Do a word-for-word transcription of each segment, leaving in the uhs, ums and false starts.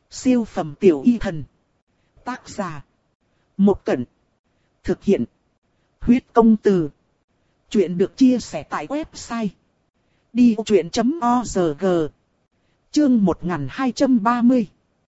Siêu phẩm tiểu y thần. Tác giả. Một Cẩn. Thực hiện. Huyết công từ. Chuyện được chia sẻ tại website đi vô chuyện chấm org. Chương một nghìn hai trăm ba mươi.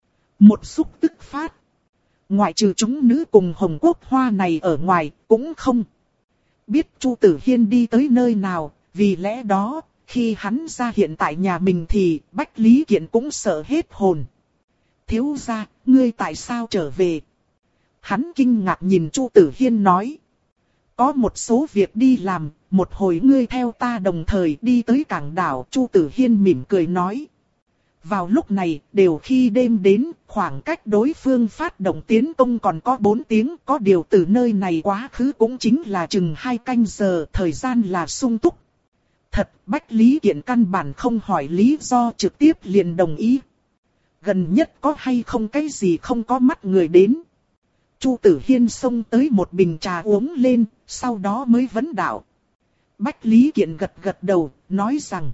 Một xúc tức phát. Ngoại trừ chúng nữ cùng Hồng Quốc Hoa này ở ngoài, cũng không biết Chu Tử Hiên đi tới nơi nào, vì lẽ đó, khi hắn ra hiện tại nhà mình thì Bách Lý Kiện cũng sợ hết hồn. Thiếu gia, ngươi tại sao trở về? Hắn kinh ngạc nhìn Chu Tử Hiên nói. Có một số việc đi làm, một hồi ngươi theo ta đồng thời đi tới cảng đảo. Chu Tử Hiên mỉm cười nói. Vào lúc này, đều khi đêm đến, khoảng cách đối phương phát động tiến công còn có bốn tiếng. Có điều từ nơi này quá khứ cũng chính là chừng hai canh giờ, thời gian là sung túc. Thật, Bách Lý Kiện căn bản không hỏi lý do, trực tiếp liền đồng ý. Gần nhất có hay không cái gì không có mắt người đến. Chu Tử Hiên xông tới một bình trà uống lên, sau đó mới vấn đạo. Bách Lý Kiện gật gật đầu, nói rằng.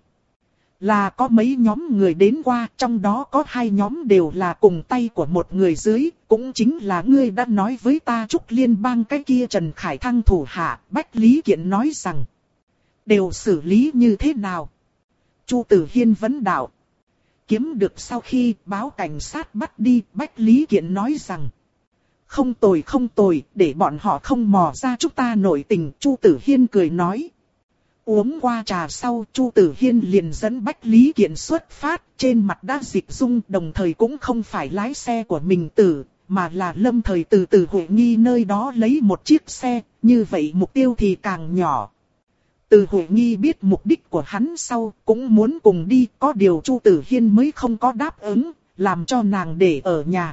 Là có mấy nhóm người đến qua, trong đó có hai nhóm đều là cùng tay của một người dưới, cũng chính là ngươi đã nói với ta Trúc Liên bang cái kia Trần Khải Thăng thủ hạ. Bách Lý Kiện nói rằng. Đều xử lý như thế nào? Chu Tử Hiên vấn đạo. Kiếm được sau khi báo cảnh sát bắt đi, Bách Lý Kiện nói rằng. Không tồi không tồi, để bọn họ không mò ra chúng ta nội tình. Chu Tử Hiên cười nói. Uống qua trà sau, Chu Tử Hiên liền dẫn Bách Lý Kiện xuất phát. Trên mặt đã dịch dung, đồng thời cũng không phải lái xe của mình tử, mà là Lâm Thời từ từ Huệ Nghi nơi đó lấy một chiếc xe. Như vậy mục tiêu thì càng nhỏ. Từ Huệ Nghi biết mục đích của hắn sau, cũng muốn cùng đi, có điều Chu Tử Hiên mới không có đáp ứng, làm cho nàng để ở nhà.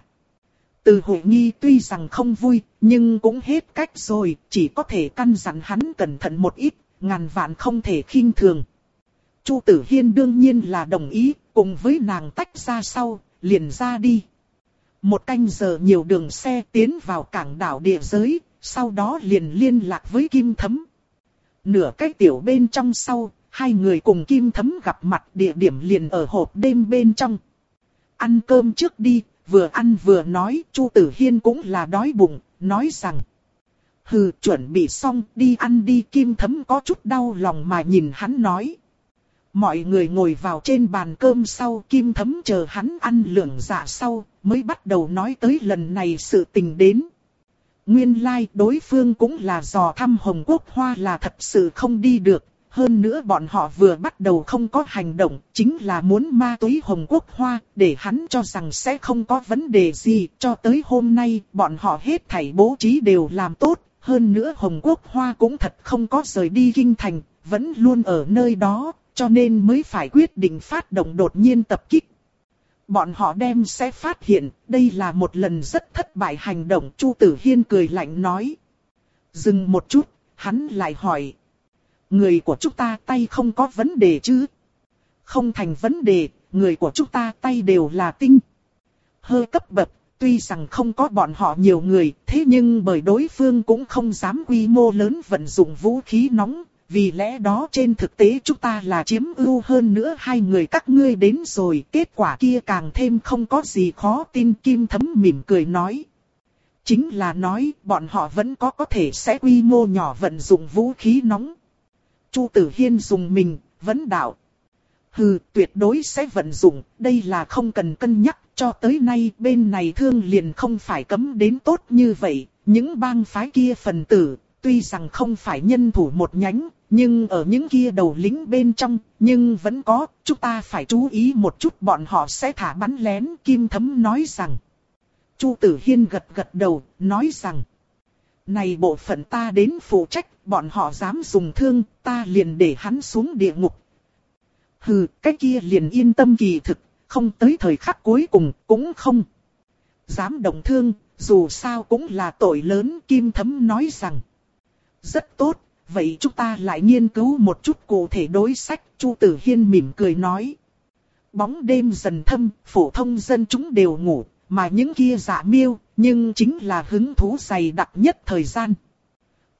Từ Huệ Nghi tuy rằng không vui, nhưng cũng hết cách rồi, chỉ có thể căn dặn hắn cẩn thận một ít, ngàn vạn không thể khinh thường. Chu Tử Hiên đương nhiên là đồng ý, cùng với nàng tách ra sau, liền ra đi. Một canh giờ nhiều đường xe tiến vào cảng đảo địa giới, sau đó liền liên lạc với Kim Thấm. Nửa cái tiểu bên trong sau, hai người cùng Kim Thấm gặp mặt, địa điểm liền ở hộp đêm bên trong. Ăn cơm trước đi, vừa ăn vừa nói. Chu Tử Hiên cũng là đói bụng, nói rằng. Hừ, chuẩn bị xong, đi ăn đi. Kim Thấm có chút đau lòng mà nhìn hắn nói. Mọi người ngồi vào trên bàn cơm sau, Kim Thấm chờ hắn ăn lưỡng dạ sau, mới bắt đầu nói tới lần này sự tình đến. Nguyên lai like, đối phương cũng là dò thăm Hồng Quốc Hoa là thật sự không đi được. Hơn nữa bọn họ vừa bắt đầu không có hành động, chính là muốn ma túy Hồng Quốc Hoa, để hắn cho rằng sẽ không có vấn đề gì. Cho tới hôm nay, bọn họ hết thảy bố trí đều làm tốt. Hơn nữa Hồng Quốc Hoa cũng thật không có rời đi kinh thành, vẫn luôn ở nơi đó, cho nên mới phải quyết định phát động đột nhiên tập kích. Bọn họ đem sẽ phát hiện, đây là một lần rất thất bại hành động. Chu Tử Hiên cười lạnh nói. Dừng một chút, hắn lại hỏi. Người của chúng ta tay không có vấn đề chứ? Không thành vấn đề, người của chúng ta tay đều là tinh. Hơi cấp bậc, tuy rằng không có bọn họ nhiều người, thế nhưng bởi đối phương cũng không dám quy mô lớn vận dụng vũ khí nóng. Vì lẽ đó trên thực tế chúng ta là chiếm ưu hơn nữa hai người các ngươi đến rồi. Kết quả kia càng thêm không có gì khó tin. Kim Thấm mỉm cười nói. Chính là nói bọn họ vẫn có có thể sẽ quy mô nhỏ vận dụng vũ khí nóng. Chu Tử Hiên dùng mình, vấn đạo. Hừ, tuyệt đối sẽ vận dụng, đây là không cần cân nhắc. Cho tới nay bên này thương liền không phải cấm đến tốt như vậy. Những bang phái kia phần tử, tuy rằng không phải nhân thủ một nhánh, nhưng ở những kia đầu lính bên trong, nhưng vẫn có, chúng ta phải chú ý một chút bọn họ sẽ thả bắn lén. Kim Thấm nói rằng. Chu Tử Hiên gật gật đầu, nói rằng. Này bộ phận ta đến phụ trách, bọn họ dám dùng thương, ta liền để hắn xuống địa ngục. Hừ, cái kia liền yên tâm, kỳ thực, không tới thời khắc cuối cùng, cũng không dám động thương, dù sao cũng là tội lớn. Kim Thấm nói rằng. Rất tốt, vậy chúng ta lại nghiên cứu một chút cụ thể đối sách. Chu Tử Hiên mỉm cười nói. Bóng đêm dần thâm, phổ thông dân chúng đều ngủ, mà những kia dạ miêu, nhưng chính là hứng thú dày đặc nhất thời gian.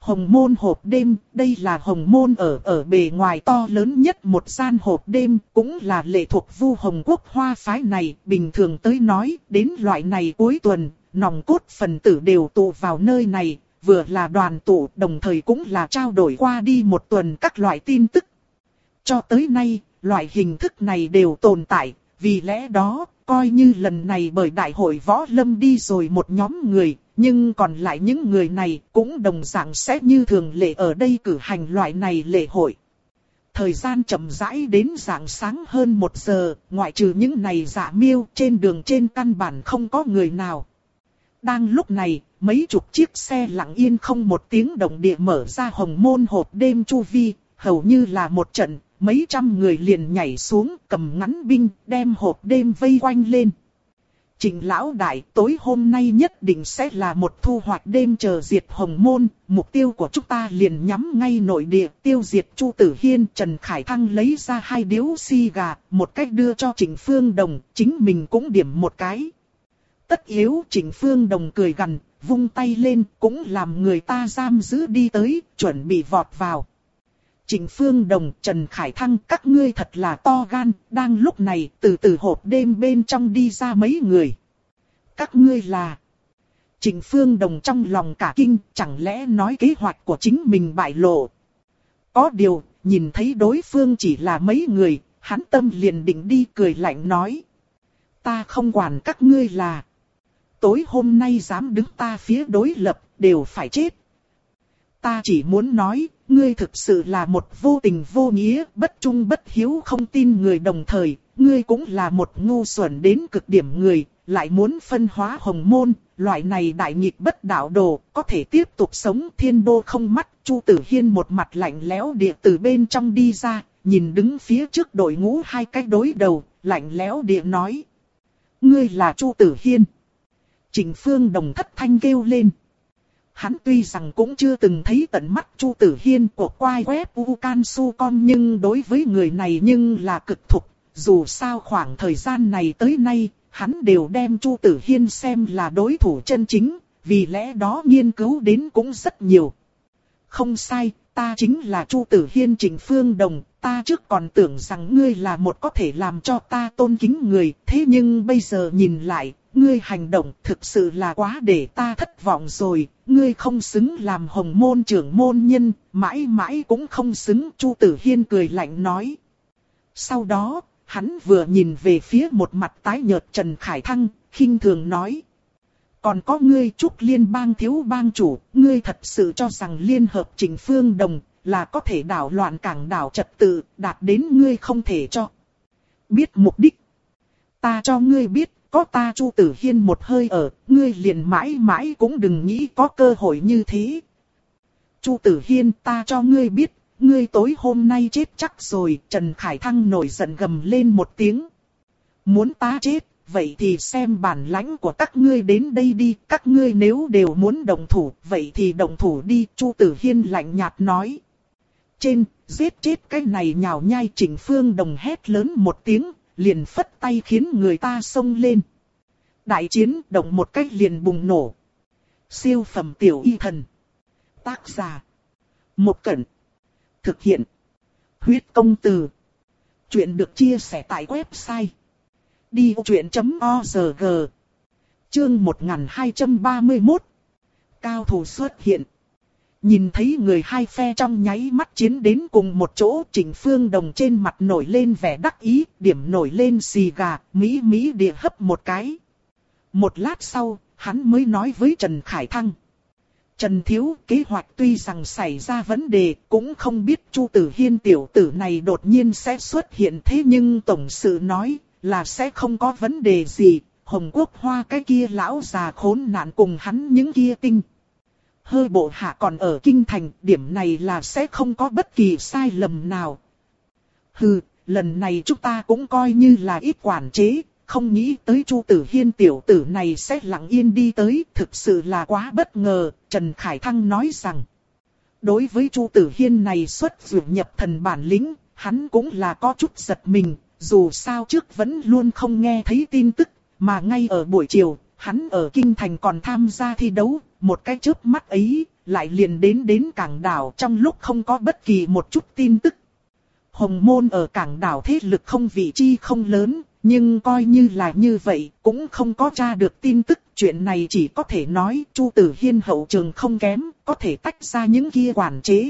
Hồng Môn hộp đêm, đây là Hồng Môn ở ở bề ngoài to lớn nhất một gian hộp đêm, cũng là lệ thuộc Vu Hồng Quốc Hoa phái này. Bình thường tới nói, đến loại này cuối tuần, nòng cốt phần tử đều tụ vào nơi này, vừa là đoàn tụ, đồng thời cũng là trao đổi qua đi một tuần các loại tin tức. Cho tới nay, loại hình thức này đều tồn tại, vì lẽ đó, coi như lần này bởi đại hội võ lâm đi rồi một nhóm người, nhưng còn lại những người này cũng đồng dạng sẽ như thường lệ ở đây cử hành loại này lễ hội. Thời gian chậm rãi đến rạng sáng hơn một giờ, ngoại trừ những này Dạ Miêu, trên đường trên căn bản không có người nào. Đang lúc này, mấy chục chiếc xe lặng yên không một tiếng động địa mở ra Hồng Môn hộp đêm chu vi, hầu như là một trận, mấy trăm người liền nhảy xuống, cầm ngắn binh, đem hộp đêm vây quanh lên. Trịnh lão đại, tối hôm nay nhất định sẽ là một thu hoạch đêm chờ diệt Hồng Môn, mục tiêu của chúng ta liền nhắm ngay nội địa, tiêu diệt Chu Tử Hiên. Trần Khải Thăng lấy ra hai điếu xì gà, một cách đưa cho Trịnh Phương Đồng, chính mình cũng điểm một cái. Tất yếu Trịnh Phương Đồng cười gằn, vung tay lên, cũng làm người ta giam giữ đi tới, chuẩn bị vọt vào. Trịnh Phương Đồng, Trần Khải Thăng, các ngươi thật là to gan. Đang lúc này, từ từ hộp đêm bên trong đi ra mấy người. Các ngươi là... Trịnh Phương Đồng trong lòng cả kinh, chẳng lẽ nói kế hoạch của chính mình bại lộ. Có điều, nhìn thấy đối phương chỉ là mấy người, hắn tâm liền định đi, cười lạnh nói. Ta không quản các ngươi là... Tối hôm nay dám đứng ta phía đối lập, đều phải chết. Ta chỉ muốn nói, ngươi thực sự là một vô tình vô nghĩa, bất trung bất hiếu, không tin người, đồng thời, ngươi cũng là một ngu xuẩn đến cực điểm người, lại muốn phân hóa Hồng Môn, loại này đại nghịch bất đạo đồ, có thể tiếp tục sống. Thiên đô không mắt. Chu Tử Hiên một mặt lạnh lẽo địa từ bên trong đi ra, nhìn đứng phía trước đội ngũ hai cái đối đầu, lạnh lẽo địa nói. Ngươi là Chu Tử Hiên. Trịnh Phương Đồng thất thanh kêu lên. Hắn tuy rằng cũng chưa từng thấy tận mắt Chu Tử Hiên của quai web u can su con, nhưng đối với người này nhưng là cực thục. Dù sao khoảng thời gian này tới nay, hắn đều đem Chu Tử Hiên xem là đối thủ chân chính, vì lẽ đó nghiên cứu đến cũng rất nhiều. Không sai, ta chính là Chu Tử Hiên. Trịnh Phương Đồng, ta trước còn tưởng rằng ngươi là một có thể làm cho ta tôn kính người, thế nhưng bây giờ nhìn lại, ngươi hành động thực sự là quá để ta thất vọng rồi. Ngươi không xứng làm Hồng Môn trưởng môn nhân, mãi mãi cũng không xứng. Chu Tử Hiên cười lạnh nói. Sau đó, hắn vừa nhìn về phía một mặt tái nhợt Trần Khải Thăng, khinh thường nói. Còn có ngươi Trúc Liên bang thiếu bang chủ, ngươi thật sự cho rằng liên hợp Trịnh Phương Đồng là có thể đảo loạn cảng đảo trật tự, đạt đến ngươi không thể cho biết mục đích. Ta cho ngươi biết, có ta Chu Tử Hiên một hơi ở, ngươi liền mãi mãi cũng đừng nghĩ có cơ hội như thế. Chu Tử Hiên, ta cho ngươi biết, ngươi tối hôm nay chết chắc rồi. Trần Khải Thăng nổi giận gầm lên một tiếng. Muốn ta chết, vậy thì xem bản lãnh của các ngươi đến đây đi. Các ngươi nếu đều muốn động thủ, vậy thì động thủ đi. Chu Tử Hiên lạnh nhạt nói. Trên, giết chết cái này nhào nhai. Trịnh Phương Đồng hét lớn một tiếng, liền phất tay khiến người ta xông lên. Đại chiến động một cách liền bùng nổ. Siêu phẩm tiểu y thần. Tác giả. Một Cẩn. Thực hiện. Huyết công từ. Chuyện được chia sẻ tại website. đi vô chuyện chấm org. Chương một nghìn hai trăm ba mươi mốt. Cao thủ xuất hiện. Nhìn thấy người hai phe trong nháy mắt chiến đến cùng một chỗ, Trịnh Phương Đồng trên mặt nổi lên vẻ đắc ý, điểm nổi lên xì gà, mỹ mỹ địa hấp một cái. Một lát sau, hắn mới nói với Trần Khải Thăng. Trần Thiếu, kế hoạch tuy rằng xảy ra vấn đề, cũng không biết Chu Tử Hiên tiểu tử này đột nhiên sẽ xuất hiện, thế nhưng tổng sự nói là sẽ không có vấn đề gì. Hồng Quốc Hoa cái kia lão già khốn nạn cùng hắn những kia tinh hơi bộ hạ còn ở kinh thành, điểm này là sẽ không có bất kỳ sai lầm nào. Hừ, lần này chúng ta cũng coi như là ít quản chế, không nghĩ tới Chu Tử Hiên tiểu tử này sẽ lặng yên đi tới, thực sự là quá bất ngờ. Trần Khải Thăng nói rằng, đối với Chu Tử Hiên này xuất dụ nhập thần bản lĩnh, hắn cũng là có chút giật mình, dù sao trước vẫn luôn không nghe thấy tin tức, mà ngay ở buổi chiều, hắn ở kinh thành còn tham gia thi đấu, một cái chớp mắt ấy, lại liền đến đến cảng đảo trong lúc không có bất kỳ một chút tin tức. Hồng Môn ở cảng đảo thế lực không vị chi không lớn, nhưng coi như là như vậy cũng không có tra được tin tức. Chuyện này chỉ có thể nói Chu Tử Hiên hậu trường không kém, có thể tách ra những kia quản chế.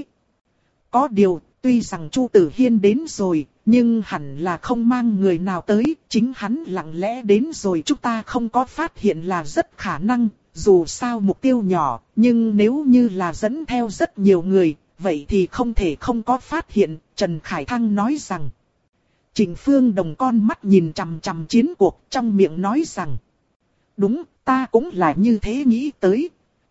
Có điều, tuy rằng Chu Tử Hiên đến rồi, nhưng hẳn là không mang người nào tới, chính hắn lặng lẽ đến rồi chúng ta không có phát hiện là rất khả năng. Dù sao mục tiêu nhỏ, nhưng nếu như là dẫn theo rất nhiều người, vậy thì không thể không có phát hiện. Trần Khải Thăng nói rằng. Trịnh Phương Đồng con mắt nhìn chằm chằm chiến cuộc, trong miệng nói rằng. Đúng, ta cũng là như thế nghĩ tới.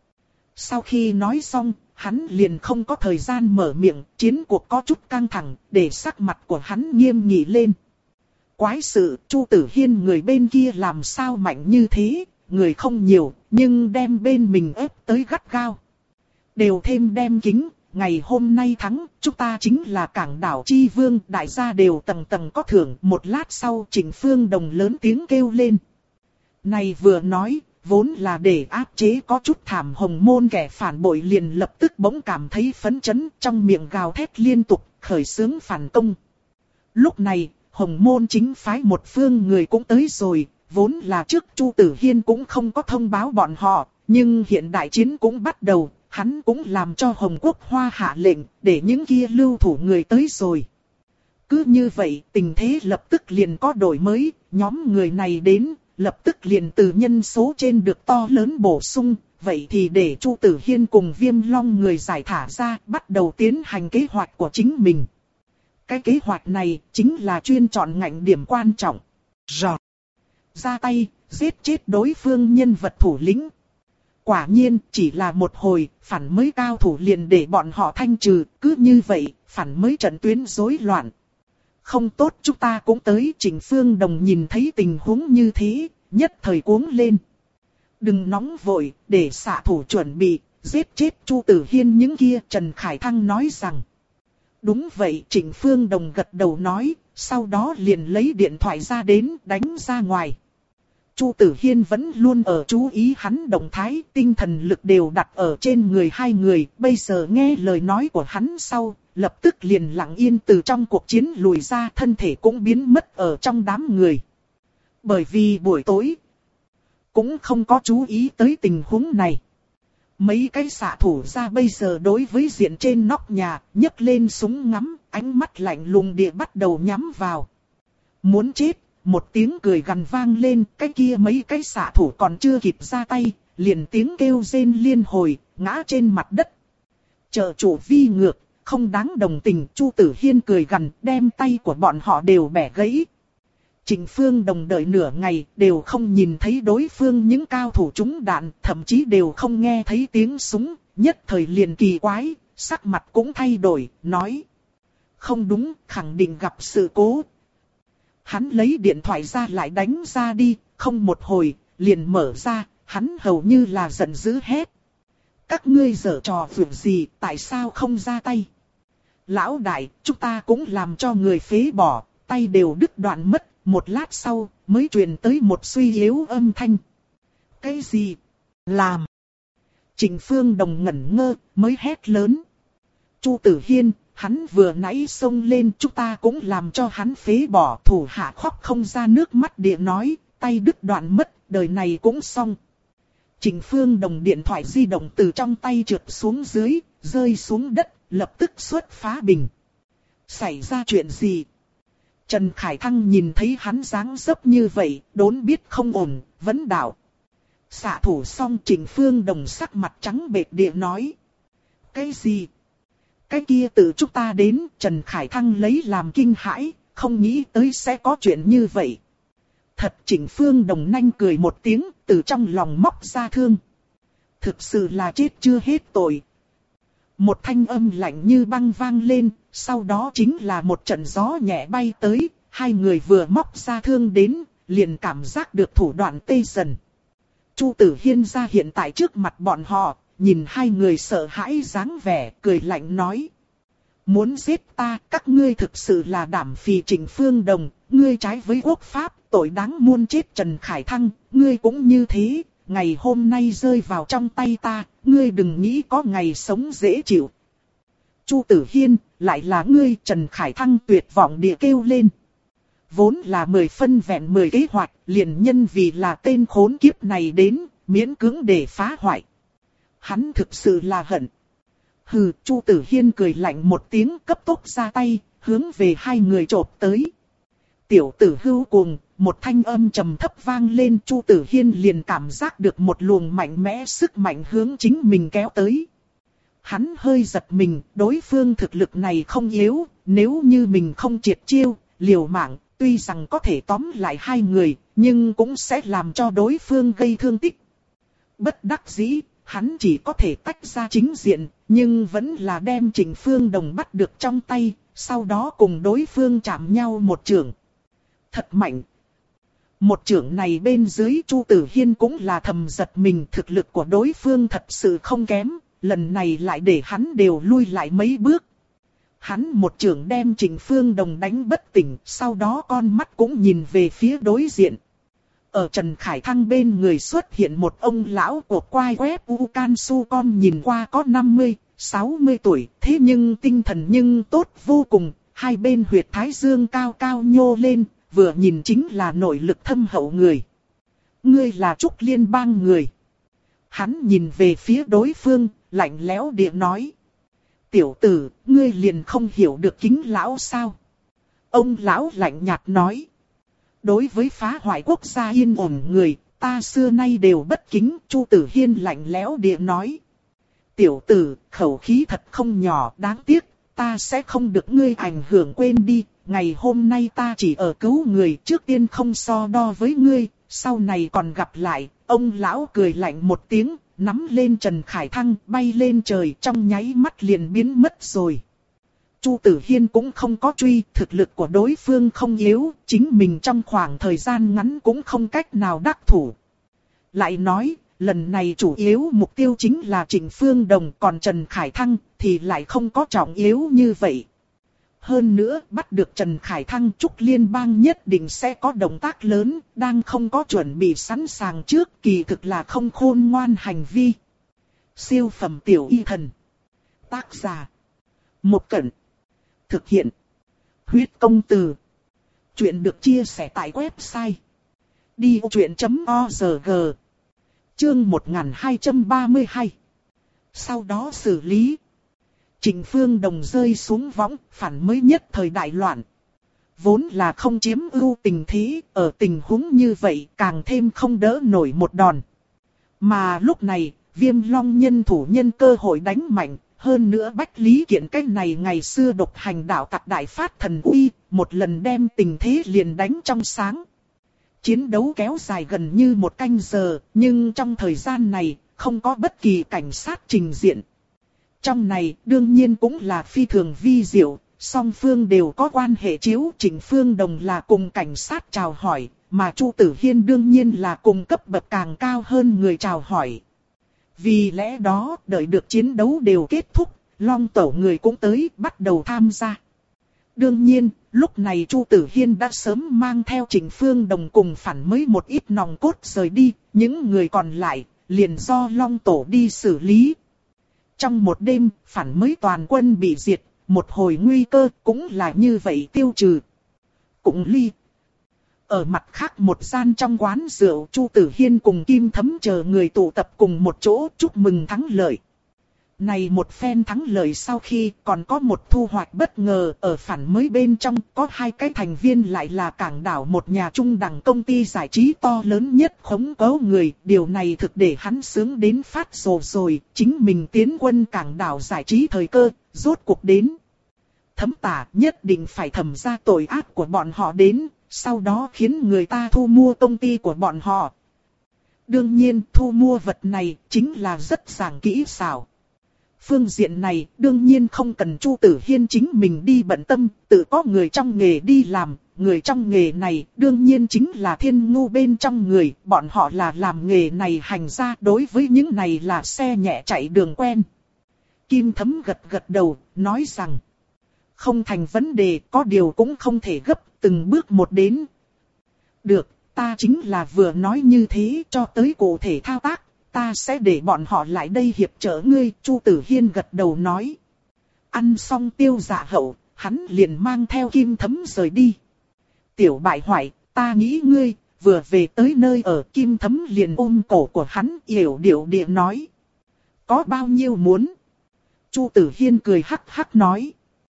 Sau khi nói xong, hắn liền không có thời gian mở miệng, chiến cuộc có chút căng thẳng, để sắc mặt của hắn nghiêm nghị lên. Quái sự, Chu Tử Hiên người bên kia làm sao mạnh như thế, người không nhiều, nhưng đem bên mình ép tới gắt gao. Đều thêm đem kính, ngày hôm nay thắng, chúng ta chính là cảng đảo chi vương, đại gia đều tầng tầng có thưởng. Một lát sau Trịnh Phương Đồng lớn tiếng kêu lên. Này vừa nói, vốn là để áp chế có chút thảm Hồng Môn kẻ phản bội liền lập tức bỗng cảm thấy phấn chấn, trong miệng gào thét liên tục, khởi xướng phản công. Lúc này, Hồng Môn chính phái một phương người cũng tới rồi, vốn là trước Chu Tử Hiên cũng không có thông báo bọn họ, nhưng hiện đại chiến cũng bắt đầu, hắn cũng làm cho Hồng Quốc Hoa hạ lệnh, để những kia lưu thủ người tới rồi. Cứ như vậy, tình thế lập tức liền có đổi mới, nhóm người này đến, lập tức liền từ nhân số trên được to lớn bổ sung, vậy thì để Chu Tử Hiên cùng Viêm Long người giải thả ra, bắt đầu tiến hành kế hoạch của chính mình. Cái kế hoạch này chính là chuyên chọn ngạnh điểm quan trọng. Rọt. Ra tay, giết chết đối phương nhân vật thủ lĩnh. Quả nhiên, chỉ là một hồi, phản mới cao thủ liền để bọn họ thanh trừ, cứ như vậy, phản mới trận tuyến rối loạn. Không tốt, chúng ta cũng tới. Trịnh Phương Đồng nhìn thấy tình huống như thế, nhất thời cuống lên. Đừng nóng vội, để xạ thủ chuẩn bị, giết chết Chu Tử Hiên những kia. Trần Khải Thăng nói rằng. Đúng vậy, Trịnh Phương Đồng gật đầu nói, sau đó liền lấy điện thoại ra đến đánh ra ngoài. Chu Tử Hiên vẫn luôn ở chú ý hắn động thái, tinh thần lực đều đặt ở trên người hai người, bây giờ nghe lời nói của hắn sau, lập tức liền lặng yên từ trong cuộc chiến lùi ra, thân thể cũng biến mất ở trong đám người. Bởi vì buổi tối, cũng không có chú ý tới tình huống này. Mấy cái xạ thủ ra bây giờ đối với diện trên nóc nhà, nhấc lên súng ngắm, ánh mắt lạnh lùng địa bắt đầu nhắm vào. Muốn chết. Một tiếng cười gằn vang lên, cái kia mấy cái xạ thủ còn chưa kịp ra tay, liền tiếng kêu rên liên hồi, ngã trên mặt đất. Trợ chủ vi ngược, không đáng đồng tình. Chu Tử Hiên cười gằn, đem tay của bọn họ đều bẻ gãy. Trịnh Phương Đồng đợi nửa ngày, đều không nhìn thấy đối phương những cao thủ trúng đạn, thậm chí đều không nghe thấy tiếng súng, nhất thời liền kỳ quái, sắc mặt cũng thay đổi, nói. Không đúng, khẳng định gặp sự cố. Hắn lấy điện thoại ra lại đánh ra đi, không một hồi, liền mở ra, hắn hầu như là giận dữ hét. Các ngươi giở trò việc gì, tại sao không ra tay? Lão đại, chúng ta cũng làm cho người phế bỏ, tay đều đứt đoạn mất, một lát sau, mới truyền tới một suy yếu âm thanh. Cái gì? Làm? Trịnh Phương Đồng ngẩn ngơ, mới hét lớn. Chu Tử Hiên, hắn vừa nãy xông lên, chúng ta cũng làm cho hắn phế bỏ. Thủ hạ khóc không ra nước mắt địa nói, tay đứt đoạn mất, đời này cũng xong. Trịnh Phương Đồng điện thoại di động từ trong tay trượt xuống dưới, rơi xuống đất, lập tức xuất phá bình. Xảy ra chuyện gì? Trần Khải Thăng nhìn thấy hắn dáng dấp như vậy, đốn biết không ổn, vấn đạo. Xạ thủ xong. Trịnh Phương Đồng sắc mặt trắng bệch địa nói. Cái gì? Cái kia từ chúng ta đến. Trần Khải Thăng lấy làm kinh hãi, không nghĩ tới sẽ có chuyện như vậy. Thật. Trịnh Phương Đồng nanh cười một tiếng, từ trong lòng móc ra thương. Thực sự là chết chưa hết tội. Một thanh âm lạnh như băng vang lên, sau đó chính là một trận gió nhẹ bay tới, hai người vừa móc ra thương đến, liền cảm giác được thủ đoạn tê dần. Chu Tử Hiên ra hiện tại trước mặt bọn họ, nhìn hai người sợ hãi dáng vẻ, cười lạnh nói. Muốn giết ta, các ngươi thực sự là đảm phì. Trịnh Phương Đồng, ngươi trái với quốc pháp, tội đáng muôn chết. Trần Khải Thăng, ngươi cũng như thế, ngày hôm nay rơi vào trong tay ta, ngươi đừng nghĩ có ngày sống dễ chịu. Chu Tử Hiên, lại là ngươi. Trần Khải Thăng tuyệt vọng địa kêu lên. Vốn là mười phân vẹn mười kế hoạch, liền nhân vì là tên khốn kiếp này đến, miễn cưỡng để phá hoại. Hắn thực sự là hận. Hừ, Chu Tử Hiên cười lạnh một tiếng, cấp tốc ra tay, hướng về hai người chộp tới. Tiểu tử hưu cuồng, một thanh âm trầm thấp vang lên. Chu Tử Hiên liền cảm giác được một luồng mạnh mẽ sức mạnh hướng chính mình kéo tới. Hắn hơi giật mình, đối phương thực lực này không yếu, nếu như mình không triệt chiêu, liều mạng, tuy rằng có thể tóm lại hai người, nhưng cũng sẽ làm cho đối phương gây thương tích. Bất đắc dĩ, hắn chỉ có thể tách ra chính diện, nhưng vẫn là đem Trịnh Phương Đồng bắt được trong tay, sau đó cùng đối phương chạm nhau một chưởng. Thật mạnh. Một chưởng này bên dưới Chu Tử Hiên cũng là thầm giật mình, thực lực của đối phương thật sự không kém, lần này lại để hắn đều lui lại mấy bước. Hắn một chưởng đem Trịnh Phương Đồng đánh bất tỉnh, sau đó con mắt cũng nhìn về phía đối diện. Ở Trần Khải Thăng bên người xuất hiện một ông lão cột quai quép u can su con, nhìn qua có năm mươi, sáu mươi tuổi, thế nhưng tinh thần nhưng tốt vô cùng, hai bên huyệt thái dương cao cao nhô lên, vừa nhìn chính là nội lực thâm hậu người. Ngươi là Trúc Liên bang người. Hắn nhìn về phía đối phương, lạnh lẽo địa nói. Tiểu tử, ngươi liền không hiểu được kính lão sao? Ông lão lạnh nhạt nói. Đối với phá hoại quốc gia yên ổn người, ta xưa nay đều bất kính. Chu Tử Hiên lạnh lẽo địa nói. Tiểu tử, khẩu khí thật không nhỏ, đáng tiếc, ta sẽ không được ngươi ảnh hưởng, quên đi. Ngày hôm nay ta chỉ ở cứu người, trước tiên không so đo với ngươi, sau này còn gặp lại. Ông lão cười lạnh một tiếng, nắm lên Trần Khải Thăng, bay lên trời, trong nháy mắt liền biến mất rồi. Chu Tử Hiên cũng không có truy, thực lực của đối phương không yếu, chính mình trong khoảng thời gian ngắn cũng không cách nào đắc thủ. Lại nói, lần này chủ yếu mục tiêu chính là Trịnh Phương Đồng, còn Trần Khải Thăng thì lại không có trọng yếu như vậy. Hơn nữa, bắt được Trần Khải Thăng, Trúc Liên bang nhất định sẽ có động tác lớn, đang không có chuẩn bị sẵn sàng trước, kỳ thực là không khôn ngoan hành vi. Siêu phẩm tiểu y thần. Tác giả. Một Cẩn. Thực hiện. Huyết công từ. Chuyện được chia sẻ tại website. đi ô chuyện chấm org. Chương một nghìn hai trăm ba mươi hai. Sau đó xử lý. Trịnh Phương Đồng rơi xuống võng, phản mới nhất thời đại loạn. Vốn là không chiếm ưu tình thế, ở tình huống như vậy càng thêm không đỡ nổi một đòn. Mà lúc này, Viêm Long nhân thủ nhân cơ hội đánh mạnh, hơn nữa Bách Lý Kiện cái này ngày xưa độc hành đạo tặc đại phát thần uy, một lần đem tình thế liền đánh trong sáng. Chiến đấu kéo dài gần như một canh giờ, nhưng trong thời gian này, không có bất kỳ cảnh sát trình diện. Trong này đương nhiên cũng là phi thường vi diệu, song phương đều có quan hệ chiếu. Trịnh Phương Đồng là cùng cảnh sát chào hỏi, mà Chu Tử Hiên đương nhiên là cùng cấp bậc càng cao hơn người chào hỏi. Vì lẽ đó, đợi được chiến đấu đều kết thúc, Long Tổ người cũng tới bắt đầu tham gia. Đương nhiên, lúc này Chu Tử Hiên đã sớm mang theo Trịnh Phương Đồng cùng phản mới một ít nòng cốt rời đi, những người còn lại liền do Long Tổ đi xử lý. Trong một đêm, phản mới toàn quân bị diệt, một hồi nguy cơ cũng là như vậy tiêu trừ. Cũng ly. Ở mặt khác một gian trong quán rượu, Chu Tử Hiên cùng Kim Thấm chờ người tụ tập cùng một chỗ chúc mừng thắng lợi. Này một phen thắng lợi sau khi còn có một thu hoạch bất ngờ, ở phản mới bên trong có hai cái thành viên lại là Cảng Đảo, một nhà trung đẳng công ty giải trí to lớn nhất khống cấu người. Điều này thực để hắn sướng đến phát rồ rồi, chính mình tiến quân Cảng Đảo giải trí thời cơ, rốt cuộc đến. Thấm Tả nhất định phải thẩm ra tội ác của bọn họ đến, sau đó khiến người ta thu mua công ty của bọn họ. Đương nhiên thu mua vật này chính là rất giảng kỹ xảo. Phương diện này đương nhiên không cần Chu Tử Hiên chính mình đi bận tâm, tự có người trong nghề đi làm. Người trong nghề này đương nhiên chính là Thiên Ngu bên trong người, bọn họ là làm nghề này hành ra, đối với những này là xe nhẹ chạy đường quen. Kim Thấm gật gật đầu, nói rằng không thành vấn đề, có điều cũng không thể gấp, từng bước một đến. Được, ta chính là vừa nói như thế, cho tới cụ thể thao tác, ta sẽ để bọn họ lại đây hiệp trợ ngươi. Chu Tử Hiên gật đầu nói. Ăn xong Tiêu Dạ Hậu, hắn liền mang theo Kim Thấm rời đi. Tiểu bại hoại, ta nghĩ ngươi, vừa về tới nơi ở. Kim Thấm liền ôm cổ của hắn yểu điệu địa nói. Có bao nhiêu muốn? Chu Tử Hiên cười hắc hắc nói.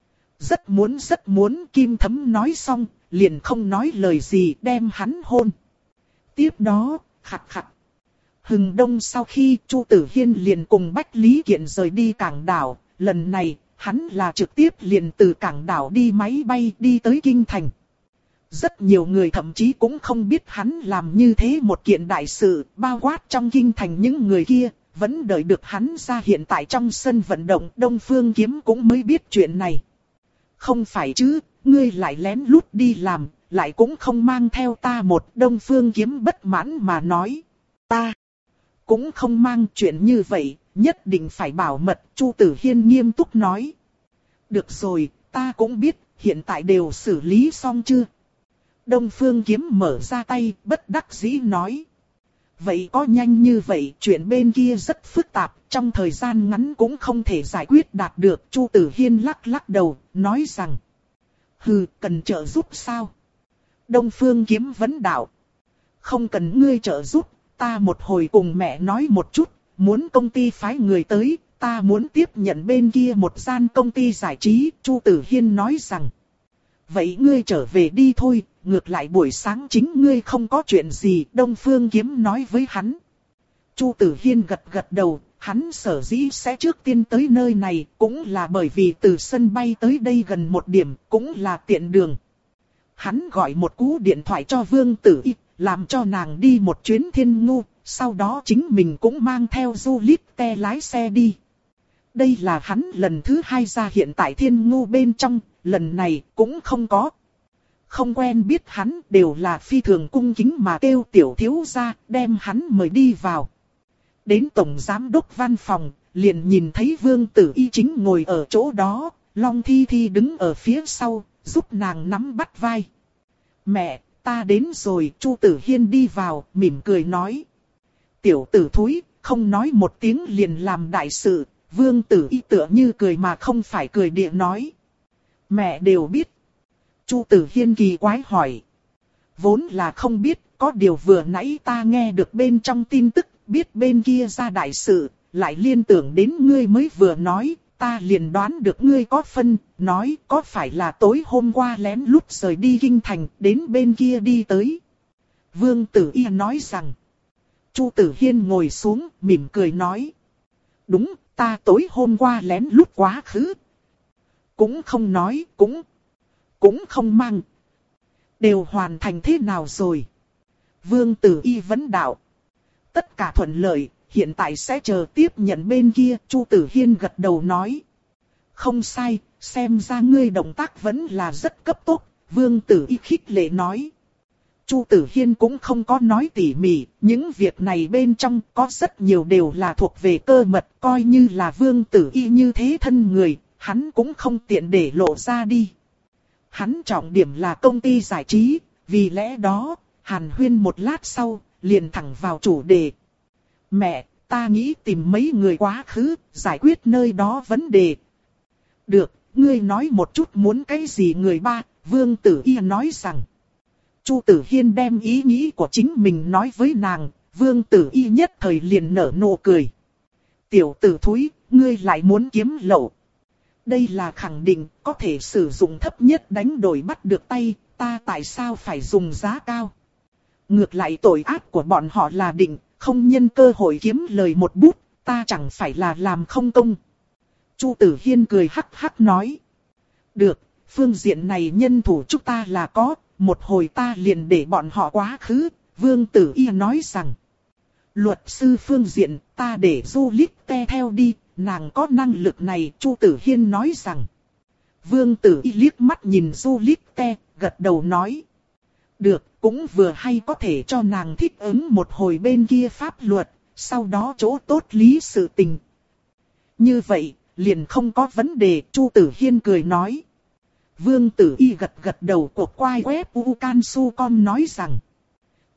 Rất muốn rất muốn. Kim Thấm nói xong, liền không nói lời gì đem hắn hôn. Tiếp đó, khặt khặt. Hừng đông sau khi Chu Tử Hiên liền cùng Bách Lý Kiện rời đi cảng đảo, lần này hắn là trực tiếp liền từ cảng đảo đi máy bay đi tới Kinh Thành. Rất nhiều người thậm chí cũng không biết hắn làm như thế một kiện đại sự, bao quát trong Kinh Thành những người kia, vẫn đợi được hắn ra hiện tại trong sân vận động. Đông Phương Kiếm cũng mới biết chuyện này. Không phải chứ, ngươi lại lén lút đi làm, lại cũng không mang theo ta một. Đông Phương Kiếm bất mãn mà nói. Ta cũng không mang. Chuyện như vậy, nhất định phải bảo mật. Chu Tử Hiên nghiêm túc nói. Được rồi, ta cũng biết, hiện tại đều xử lý xong chưa? Đông Phương Kiếm mở ra tay, bất đắc dĩ nói. Vậy có nhanh như vậy, chuyện bên kia rất phức tạp, trong thời gian ngắn cũng không thể giải quyết đạt được. Chu Tử Hiên lắc lắc đầu, nói rằng. Hừ, cần trợ giúp sao? Đông Phương Kiếm vấn đạo. Không cần ngươi trợ giúp, ta một hồi cùng mẹ nói một chút, muốn công ty phái người tới, ta muốn tiếp nhận bên kia một gian công ty giải trí. Chu Tử Hiên nói rằng. Vậy ngươi trở về đi thôi, ngược lại buổi sáng chính ngươi không có chuyện gì. Đông Phương Kiếm nói với hắn. Chu Tử Hiên gật gật đầu, hắn sở dĩ sẽ trước tiên tới nơi này, cũng là bởi vì từ sân bay tới đây gần một điểm, cũng là tiện đường. Hắn gọi một cú điện thoại cho Vương Tử Y, làm cho nàng đi một chuyến Thiên Ngu, sau đó chính mình cũng mang theo Du Lít Te lái xe đi. Đây là hắn lần thứ hai ra hiện tại Thiên Ngu bên trong, lần này cũng không có. Không quen biết hắn, đều là phi thường cung kính mà kêu tiểu thiếu gia, đem hắn mời đi vào. Đến tổng giám đốc văn phòng, liền nhìn thấy Vương Tử Y chính ngồi ở chỗ đó, Long Thi Thi đứng ở phía sau, giúp nàng nắm bắt vai. Mẹ, ta đến rồi. Chu Tử Hiên đi vào, mỉm cười nói. Tiểu tử thúi, không nói một tiếng liền làm đại sự. Vương Tử Y tựa như cười mà không phải cười địa nói. Mẹ đều biết. Chu Tử Hiên kỳ quái hỏi. Vốn là không biết, có điều vừa nãy ta nghe được bên trong tin tức, biết bên kia ra đại sự, lại liên tưởng đến ngươi mới vừa nói, ta liền đoán được ngươi có phân, nói có phải là tối hôm qua lén lút rời đi Kinh Thành, đến bên kia đi tới. Vương Tử Y nói rằng. Chu Tử Hiên ngồi xuống, mỉm cười nói. Đúng, ta tối hôm qua lén lút quá khứ. Cũng không nói, cũng, cũng không mang. Đều hoàn thành thế nào rồi? Vương Tử Y vấn đạo. Tất cả thuận lợi, hiện tại sẽ chờ tiếp nhận bên kia. Chu Tử Hiên gật đầu nói. Không sai, xem ra ngươi động tác vẫn là rất cấp tốc. Vương Tử Y khích lệ nói. Chu Tử Hiên cũng không có nói tỉ mỉ, những việc này bên trong có rất nhiều đều là thuộc về cơ mật, coi như là Vương Tử Y như thế thân người, hắn cũng không tiện để lộ ra đi. Hắn trọng điểm là công ty giải trí, vì lẽ đó, hàn huyên một lát sau, liền thẳng vào chủ đề. Mẹ, ta nghĩ tìm mấy người quá khứ, giải quyết nơi đó vấn đề. Được, ngươi nói một chút muốn cái gì người ba, Vương Tử Y nói rằng. Chu Tử Hiên đem ý nghĩ của chính mình nói với nàng, Vương Tử Y nhất thời liền nở nụ cười. Tiểu tử thúi, ngươi lại muốn kiếm lậu. Đây là khẳng định, có thể sử dụng thấp nhất đánh đổi bắt được tay, ta tại sao phải dùng giá cao? Ngược lại tội ác của bọn họ là định, không nhân cơ hội kiếm lời một bút, ta chẳng phải là làm không công. Chu Tử Hiên cười hắc hắc nói. Được, phương diện này nhân thủ chúng ta là có, một hồi ta liền để bọn họ quá khứ. Vương Tử Y nói rằng. Luật sư phương diện, ta để Du Lít Te theo đi, nàng có năng lực này. Chu Tử Hiên nói rằng. Vương Tử Y liếc mắt nhìn Du Lít Te, gật đầu nói. Được, cũng vừa hay có thể cho nàng thích ứng một hồi bên kia pháp luật, sau đó chỗ tốt lý sự tình. Như vậy, liền không có vấn đề. Chu Tử Hiên cười nói. Vương Tử Y gật gật đầu, của quai web u can su com nói rằng.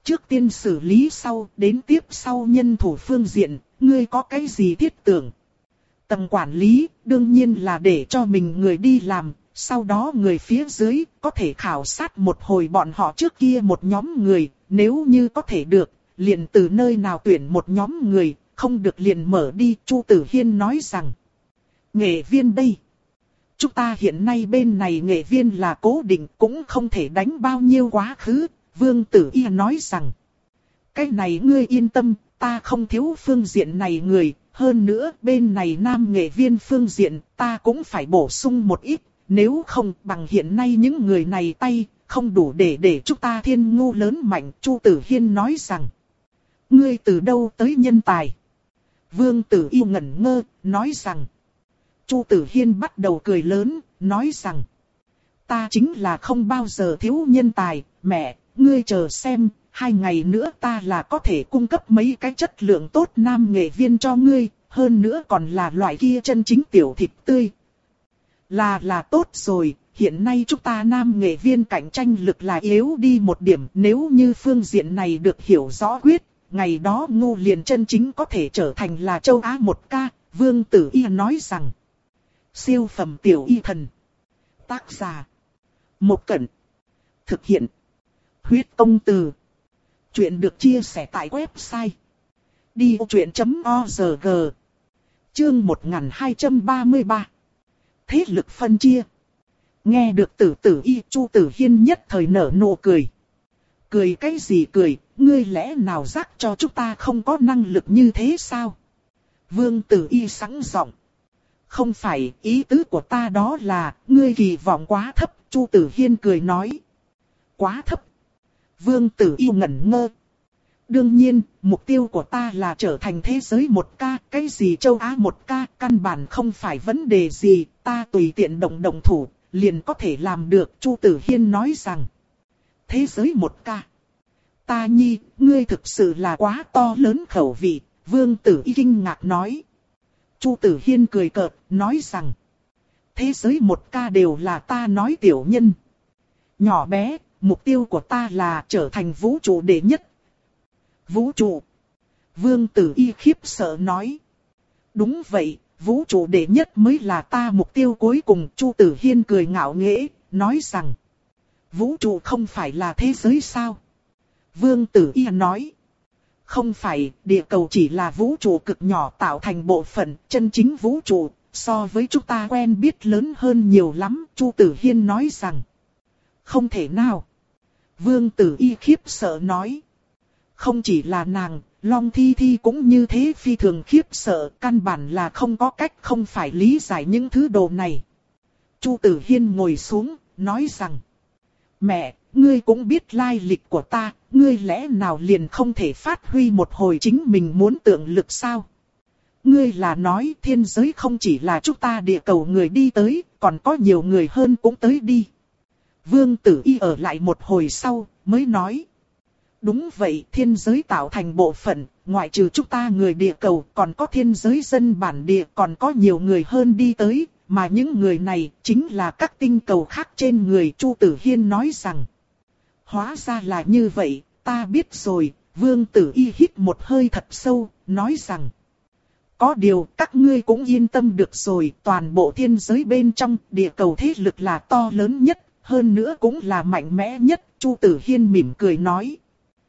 Trước tiên xử lý sau, đến tiếp sau nhân thủ phương diện, ngươi có cái gì thiết tưởng? Tầng quản lý, đương nhiên là để cho mình người đi làm, sau đó người phía dưới có thể khảo sát một hồi bọn họ trước kia một nhóm người, nếu như có thể được, liền từ nơi nào tuyển một nhóm người, không được liền mở đi. Chu Tử Hiên nói rằng, nghệ viên đây. Chúng ta hiện nay bên này nghệ viên là cố định, cũng không thể đánh bao nhiêu quá khứ. Vương Tử Y nói rằng, cái này ngươi yên tâm, ta không thiếu phương diện này người, hơn nữa bên này nam nghệ viên phương diện ta cũng phải bổ sung một ít, nếu không bằng hiện nay những người này tay, không đủ để để chúng ta thiên ngu lớn mạnh. Chu Tử Hiên nói rằng, ngươi từ đâu tới nhân tài? Vương Tử Y ngẩn ngơ, nói rằng, Chu Tử Hiên bắt đầu cười lớn, nói rằng, ta chính là không bao giờ thiếu nhân tài, mẹ, ngươi chờ xem, hai ngày nữa ta là có thể cung cấp mấy cái chất lượng tốt nam nghệ viên cho ngươi, hơn nữa còn là loại kia chân chính tiểu thịt tươi. Là là tốt rồi, hiện nay chúng ta nam nghệ viên cạnh tranh lực là yếu đi một điểm, nếu như phương diện này được hiểu rõ quyết, ngày đó ngu liền chân chính có thể trở thành là châu Á một ca. Vương Tử Y nói rằng, siêu phẩm tiểu y thần. Tác giả, Mộc Cẩn. Thực hiện, Huyết Công Từ. Chuyện được chia sẻ tại website đi ô chuyện chấm org. Chương một nghìn hai trăm ba mươi ba. Thế lực phân chia. Nghe được Tử Tử Y, Chu Tử Hiên nhất thời nở nụ cười. Cười cái gì cười, ngươi lẽ nào rắc cho chúng ta không có năng lực như thế sao? Vương Tử Y sẵn giọng. Không phải, ý tứ của ta đó là, ngươi kỳ vọng quá thấp. Chu Tử Hiên cười nói. Quá thấp. Vương Tử Y ngẩn ngơ. Đương nhiên, mục tiêu của ta là trở thành thế giới một ca, cái gì châu Á một ca, căn bản không phải vấn đề gì, ta tùy tiện động động thủ, liền có thể làm được. Chu Tử Hiên nói rằng, thế giới một ca. Ta nhi, ngươi thực sự là quá to lớn khẩu vị. Vương Tử Y kinh ngạc nói. Chu Tử Hiên cười cợt, nói rằng, thế giới một ca đều là ta nói tiểu nhân. Nhỏ bé, mục tiêu của ta là trở thành vũ trụ đệ nhất. Vũ trụ. Vương Tử Y khiếp sợ nói. Đúng vậy, vũ trụ đệ nhất mới là ta mục tiêu cuối cùng. Chu Tử Hiên cười ngạo nghễ, nói rằng, vũ trụ không phải là thế giới sao? Vương Tử Y nói, không phải, địa cầu chỉ là vũ trụ cực nhỏ tạo thành bộ phận, chân chính vũ trụ, so với chúng ta quen biết lớn hơn nhiều lắm. Chu Tử Hiên nói rằng, không thể nào. Vương Tử Y khiếp sợ nói, không chỉ là nàng, Long Thi Thi cũng như thế, phi thường khiếp sợ, căn bản là không có cách không phải lý giải những thứ đồ này. Chu Tử Hiên ngồi xuống, nói rằng, mẹ, ngươi cũng biết lai lịch của ta, ngươi lẽ nào liền không thể phát huy một hồi chính mình muốn tượng lực sao? Ngươi là nói thiên giới không chỉ là chúng ta địa cầu người đi tới, còn có nhiều người hơn cũng tới đi. Vương Tử Y ở lại một hồi sau, mới nói. Đúng vậy, thiên giới tạo thành bộ phận, ngoại trừ chúng ta người địa cầu, còn có thiên giới dân bản địa, còn có nhiều người hơn đi tới, mà những người này chính là các tinh cầu khác trên người. Chu Tử Hiên nói rằng, hóa ra là như vậy, ta biết rồi. Vương Tử Y hít một hơi thật sâu, nói rằng, có điều các ngươi cũng yên tâm được rồi, toàn bộ thiên giới bên trong, địa cầu thế lực là to lớn nhất, hơn nữa cũng là mạnh mẽ nhất. Chu Tử Hiên mỉm cười nói,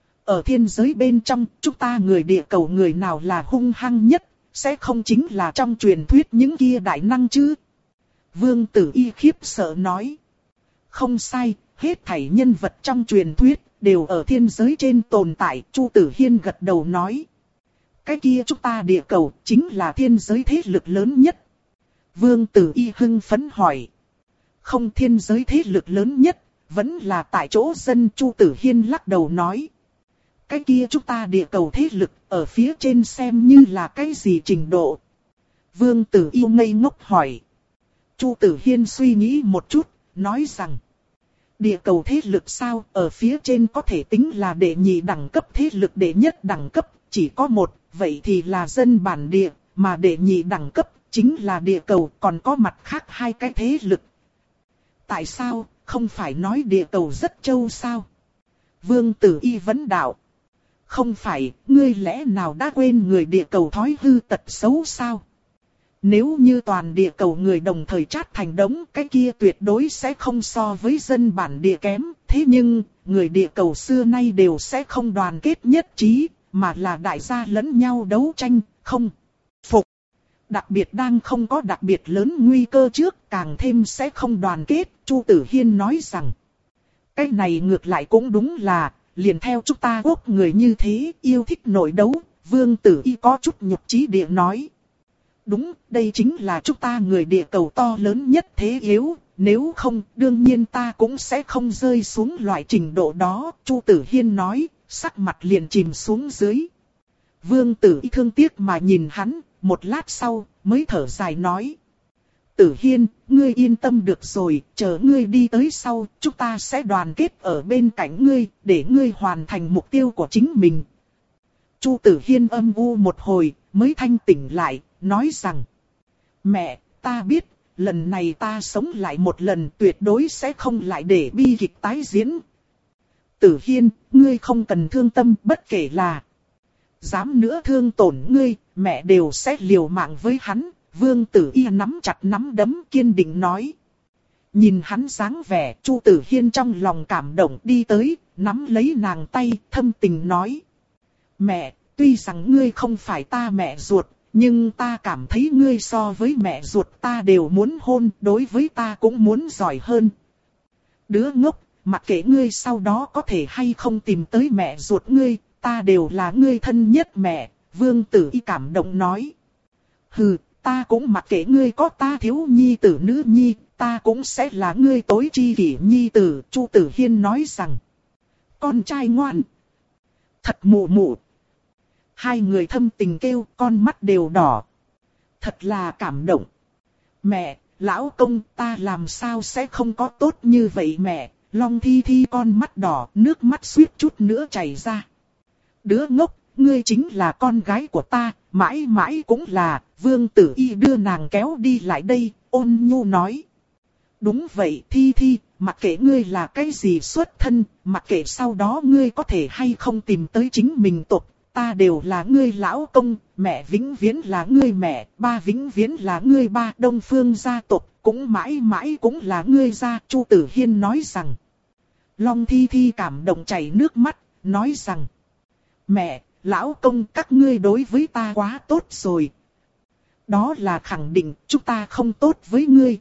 ở thiên giới bên trong, chúng ta người địa cầu người nào là hung hăng nhất, sẽ không chính là trong truyền thuyết những kia đại năng chứ? Vương Tử Y khiếp sợ nói, không sai, hết thảy nhân vật trong truyền thuyết đều ở thiên giới trên tồn tại. Chu Tử Hiên gật đầu nói, cái kia chúng ta địa cầu chính là thiên giới thế lực lớn nhất. Vương Tử Y hưng phấn hỏi, không, thiên giới thế lực lớn nhất vẫn là tại chỗ dân. Chu Tử Hiên lắc đầu nói, cái kia chúng ta địa cầu thế lực ở phía trên xem như là cái gì trình độ? Vương Tử Y ngây ngốc hỏi. Chu Tử Hiên suy nghĩ một chút, nói rằng, địa cầu thế lực sao, ở phía trên có thể tính là đệ nhị đẳng cấp thế lực, đệ nhất đẳng cấp chỉ có một, vậy thì là dân bản địa, mà đệ nhị đẳng cấp chính là địa cầu, còn có mặt khác hai cái thế lực. Tại sao, không phải nói địa cầu rất trâu sao? Vương Tử Y vấn đạo. không phải, ngươi lẽ nào đã quên người địa cầu thói hư tật xấu sao? Nếu như toàn địa cầu người đồng thời chát thành đống, cái kia tuyệt đối sẽ không so với dân bản địa kém. Thế nhưng, người địa cầu xưa nay đều sẽ không đoàn kết nhất trí, mà là đại gia lẫn nhau đấu tranh, không phục. Đặc biệt đang không có đặc biệt lớn nguy cơ trước, càng thêm sẽ không đoàn kết. Chu Tử Hiên nói rằng, cái này ngược lại cũng đúng là, liền theo chúng ta quốc người như thế, yêu thích nội đấu. Vương Tử Y có chút nhục trí địa nói. Đúng, đây chính là chúng ta người địa cầu to lớn nhất thế yếu, nếu không, đương nhiên ta cũng sẽ không rơi xuống loại trình độ đó. Chu Tử Hiên nói, sắc mặt liền chìm xuống dưới. Vương Tử Y thương tiếc mà nhìn hắn, một lát sau, mới thở dài nói. Tử Hiên, ngươi yên tâm được rồi, chờ ngươi đi tới sau, chúng ta sẽ đoàn kết ở bên cạnh ngươi, để ngươi hoàn thành mục tiêu của chính mình. Chu Tử Hiên âm u một hồi, mới thanh tỉnh lại, nói rằng. Mẹ, ta biết, lần này ta sống lại một lần tuyệt đối sẽ không lại để bi kịch tái diễn. Tử Hiên, ngươi không cần thương tâm, bất kể là dám nữa thương tổn ngươi, mẹ đều sẽ liều mạng với hắn. Vương Tử Y nắm chặt nắm đấm kiên định nói. Nhìn hắn dáng vẻ, Chu Tử Hiên trong lòng cảm động đi tới, nắm lấy nàng tay, thâm tình nói. Mẹ, tuy rằng ngươi không phải ta mẹ ruột, nhưng ta cảm thấy ngươi so với mẹ ruột ta đều muốn hôn, đối với ta cũng muốn giỏi hơn. Đứa ngốc, mặc kệ ngươi sau đó có thể hay không tìm tới mẹ ruột ngươi, ta đều là ngươi thân nhất mẹ. Vương Tử Y cảm động nói. Hừ, ta cũng mặc kệ ngươi có ta thiếu nhi tử nữ nhi, ta cũng sẽ là ngươi tối chi kỷ nhi tử. Chu Tử Hiên nói rằng. Con trai ngoan. Thật mụ mụ. Hai người thâm tình kêu, con mắt đều đỏ. Thật là cảm động. Mẹ, lão công, ta làm sao sẽ không có tốt như vậy mẹ. Long Thi Thi con mắt đỏ, nước mắt suýt chút nữa chảy ra. Đứa ngốc, ngươi chính là con gái của ta, mãi mãi cũng là. Vương Tử Y đưa nàng kéo đi lại đây, ôn nhu nói. Đúng vậy Thi Thi, mặc kệ ngươi là cái gì xuất thân, mặc kệ sau đó ngươi có thể hay không tìm tới chính mình tộc, ta đều là ngươi lão công, mẹ vĩnh viễn là ngươi mẹ, ba vĩnh viễn là ngươi ba. Đông Phương gia tộc cũng mãi mãi cũng là ngươi gia. Chu Tử Hiên nói rằng. Long Thi Thi cảm động chảy nước mắt, nói rằng. Mẹ, lão công, các ngươi đối với ta quá tốt rồi. Đó là khẳng định, chúng ta không tốt với ngươi.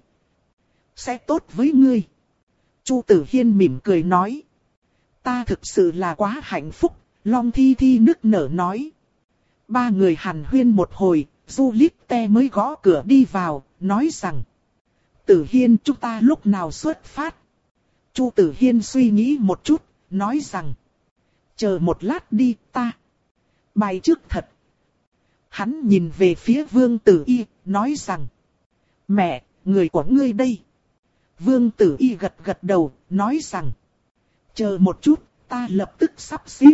Sẽ tốt với ngươi. Chu Tử Hiên mỉm cười nói. Ta thực sự là quá hạnh phúc. Long Thi Thi nức nở nói. Ba người hàn huyên một hồi, Du Lít Te mới gõ cửa đi vào, nói rằng. Tử Hiên, chúng ta lúc nào xuất phát? Chu Tử Hiên suy nghĩ một chút, nói rằng. Chờ một lát đi, ta. Bài trước thật. Hắn nhìn về phía Vương Tử Y, nói rằng. Mẹ, người của ngươi đây. Vương Tử Y gật gật đầu, nói rằng. Chờ một chút, ta lập tức sắp xếp.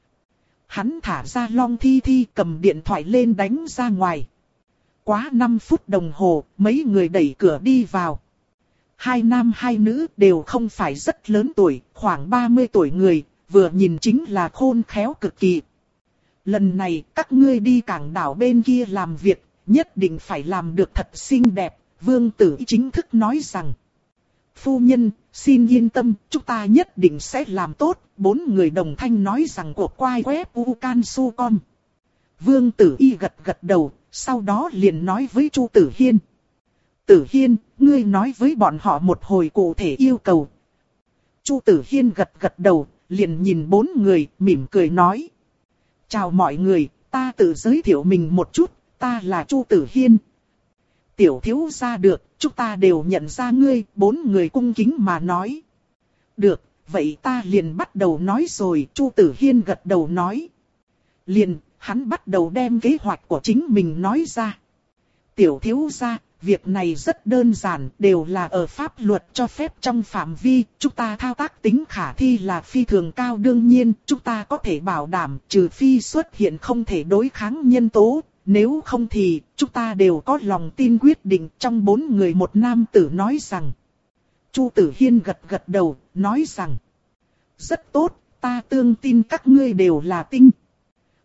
Hắn thả ra Long Thi Thi cầm điện thoại lên đánh ra ngoài. Quá năm phút đồng hồ, mấy người đẩy cửa đi vào. Hai nam hai nữ đều không phải rất lớn tuổi, khoảng ba mươi tuổi người, vừa nhìn chính là khôn khéo cực kỳ. Lần này các ngươi đi cảng đảo bên kia làm việc, nhất định phải làm được thật xinh đẹp. Vương Tử Y chính thức nói rằng. Phu nhân, xin yên tâm, chúng ta nhất định sẽ làm tốt. Bốn người đồng thanh nói rằng cuộc quay web ucansu.com. Vương Tử Y gật gật đầu, sau đó liền nói với Chu Tử Hiên. Tử Hiên, ngươi nói với bọn họ một hồi cụ thể yêu cầu. Chu Tử Hiên gật gật đầu, liền nhìn bốn người, mỉm cười nói. Chào mọi người, ta tự giới thiệu mình một chút, ta là Chu Tử Hiên. Tiểu thiếu gia được, chúng ta đều nhận ra ngươi. Bốn người cung kính mà nói. Được, vậy ta liền bắt đầu nói rồi. Chu Tử Hiên gật đầu nói. Liền, hắn bắt đầu đem kế hoạch của chính mình nói ra. Tiểu thiếu gia, việc này rất đơn giản, đều là ở pháp luật cho phép trong phạm vi. Chúng ta thao tác tính khả thi là phi thường cao, đương nhiên, chúng ta có thể bảo đảm trừ phi xuất hiện không thể đối kháng nhân tố. Nếu không thì, chúng ta đều có lòng tin quyết định. Trong bốn người một nam tử nói rằng. Chu Tử Hiên gật gật đầu, nói rằng. Rất tốt, ta tương tin các ngươi đều là tinh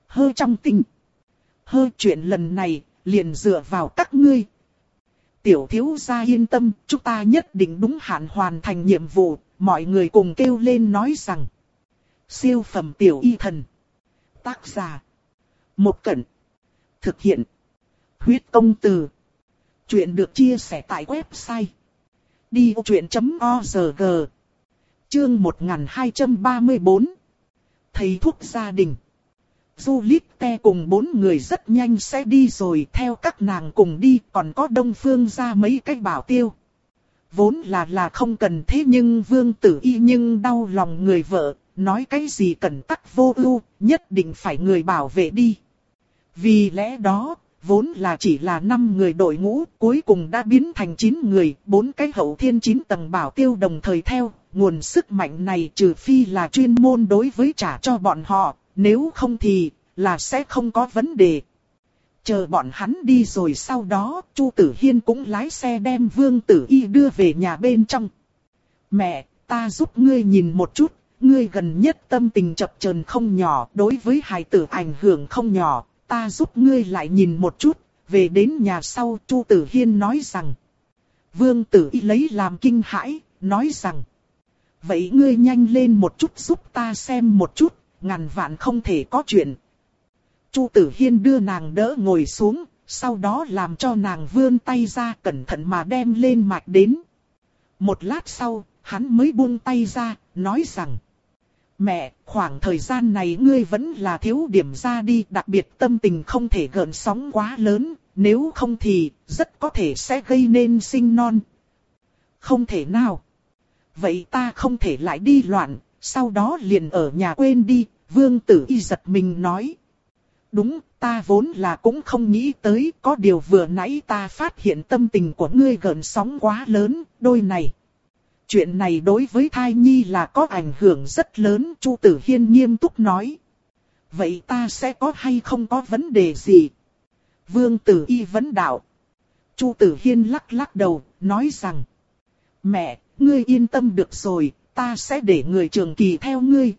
Hơ trong tình. Hơ chuyện lần này, liền dựa vào các ngươi. Tiểu thiếu gia yên tâm, chúng ta nhất định đúng hạn hoàn thành nhiệm vụ. Mọi người cùng kêu lên nói rằng. Siêu phẩm tiểu y thần. Tác giả. Một Cẩn. Thực hiện. Huyết công từ. Chuyện được chia sẻ tại website. đi ô chuyện chấm org. Chương một nghìn hai trăm ba mươi tư. Thầy thuốc gia đình. Juliette cùng bốn người rất nhanh sẽ đi rồi, theo các nàng cùng đi, còn có Đông Phương ra mấy cái bảo tiêu. Vốn là là không cần thế nhưng Vương Tử Y nhưng đau lòng người vợ, nói cái gì cần tắc vô ưu, nhất định phải người bảo vệ đi. Vì lẽ đó, vốn là chỉ là năm người đội ngũ, cuối cùng đã biến thành chín người, bốn cái hậu thiên chín tầng bảo tiêu đồng thời theo. Nguồn sức mạnh này trừ phi là chuyên môn đối với trả cho bọn họ, nếu không thì là sẽ không có vấn đề. Chờ bọn hắn đi rồi sau đó, Chu Tử Hiên cũng lái xe đem Vương Tử Y đưa về nhà bên trong. Mẹ, ta giúp ngươi nhìn một chút, ngươi gần nhất tâm tình chập chờn không nhỏ, đối với hài tử ảnh hưởng không nhỏ, ta giúp ngươi lại nhìn một chút. Về đến nhà sau, Chu Tử Hiên nói rằng. Vương Tử Y lấy làm kinh hãi, nói rằng. Vậy ngươi nhanh lên một chút giúp ta xem một chút, ngàn vạn không thể có chuyện. Chu Tử Hiên đưa nàng đỡ ngồi xuống, sau đó làm cho nàng vươn tay ra cẩn thận mà đem lên mạch đến. Một lát sau, hắn mới buông tay ra, nói rằng. Mẹ, khoảng thời gian này ngươi vẫn là thiếu điểm ra đi, đặc biệt tâm tình không thể gợn sóng quá lớn, nếu không thì rất có thể sẽ gây nên sinh non. Không thể nào. Vậy ta không thể lại đi loạn, sau đó liền ở nhà quên đi, Vương Tử Y giật mình nói. Đúng, ta vốn là cũng không nghĩ tới, có điều vừa nãy ta phát hiện tâm tình của ngươi gợn sóng quá lớn, đôi này. Chuyện này đối với thai nhi là có ảnh hưởng rất lớn, Chu Tử Hiên nghiêm túc nói. Vậy ta sẽ có hay không có vấn đề gì? Vương Tử Y vấn đạo. Chu Tử Hiên lắc lắc đầu, nói rằng. Mẹ, ngươi yên tâm được rồi, ta sẽ để người trường kỳ theo ngươi.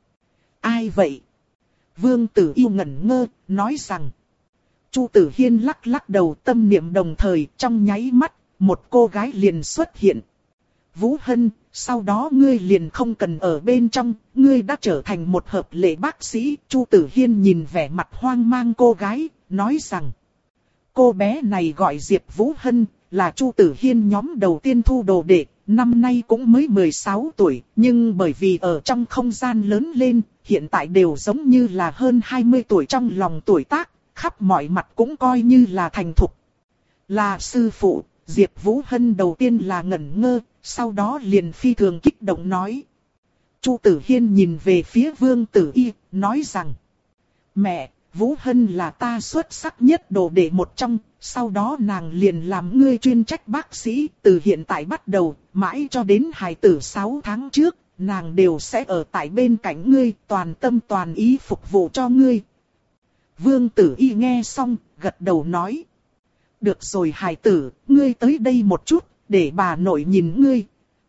Ai vậy? Vương Tử Y ngẩn ngơ, nói rằng. Chu Tử Hiên lắc lắc đầu, tâm niệm đồng thời, trong nháy mắt, một cô gái liền xuất hiện. Vũ Hân, sau đó ngươi liền không cần ở bên trong, ngươi đã trở thành một hợp lệ bác sĩ. Chu Tử Hiên nhìn vẻ mặt hoang mang cô gái, nói rằng. Cô bé này gọi Diệp Vũ Hân, là Chu Tử Hiên nhóm đầu tiên thu đồ đệ, năm nay cũng mới mười sáu tuổi, nhưng bởi vì ở trong không gian lớn lên, hiện tại đều giống như là hơn hai mươi tuổi trong lòng tuổi tác, khắp mọi mặt cũng coi như là thành thục. Là sư phụ, Diệp Vũ Hân đầu tiên là ngẩn ngơ, sau đó liền phi thường kích động nói. Chu Tử Hiên nhìn về phía Vương Tử Y, nói rằng. Mẹ, Vũ Hân là ta xuất sắc nhất đồ đệ một trong, sau đó nàng liền làm ngươi chuyên trách bác sĩ, từ hiện tại bắt đầu, mãi cho đến hài tử sáu tháng trước, nàng đều sẽ ở tại bên cạnh ngươi, toàn tâm toàn ý phục vụ cho ngươi. Vương Tử Y nghe xong, gật đầu nói. Được rồi hài tử, ngươi tới đây một chút, để bà nội nhìn ngươi.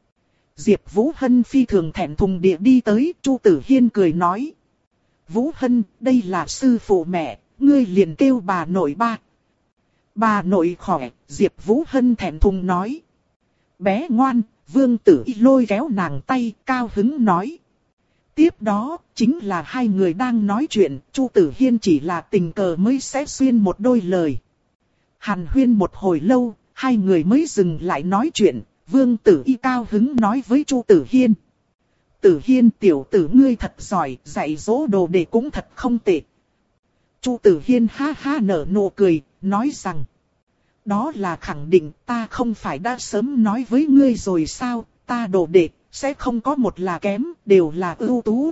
Diệp Vũ Hân phi thường thẹn thùng địa đi tới, Chu Tử Hiên cười nói. Vũ Hân, đây là sư phụ mẹ, ngươi liền kêu bà nội ba. Bà nội khỏe, Diệp Vũ Hân thẹn thùng nói. Bé ngoan, Vương Tử Y lôi kéo nàng tay, cao hứng nói. Tiếp đó, chính là hai người đang nói chuyện, Chu Tử Hiên chỉ là tình cờ mới sẽ xuyên một đôi lời. Hàn huyên một hồi lâu, hai người mới dừng lại nói chuyện, Vương Tử Y cao hứng nói với Chu Tử Hiên. Tử Hiên tiểu tử ngươi thật giỏi, dạy dỗ đồ đệ cũng thật không tệ. Chu Tử Hiên ha ha nở nụ cười, nói rằng. Đó là khẳng định, ta không phải đã sớm nói với ngươi rồi sao, ta đồ đệ, sẽ không có một là kém, đều là ưu tú.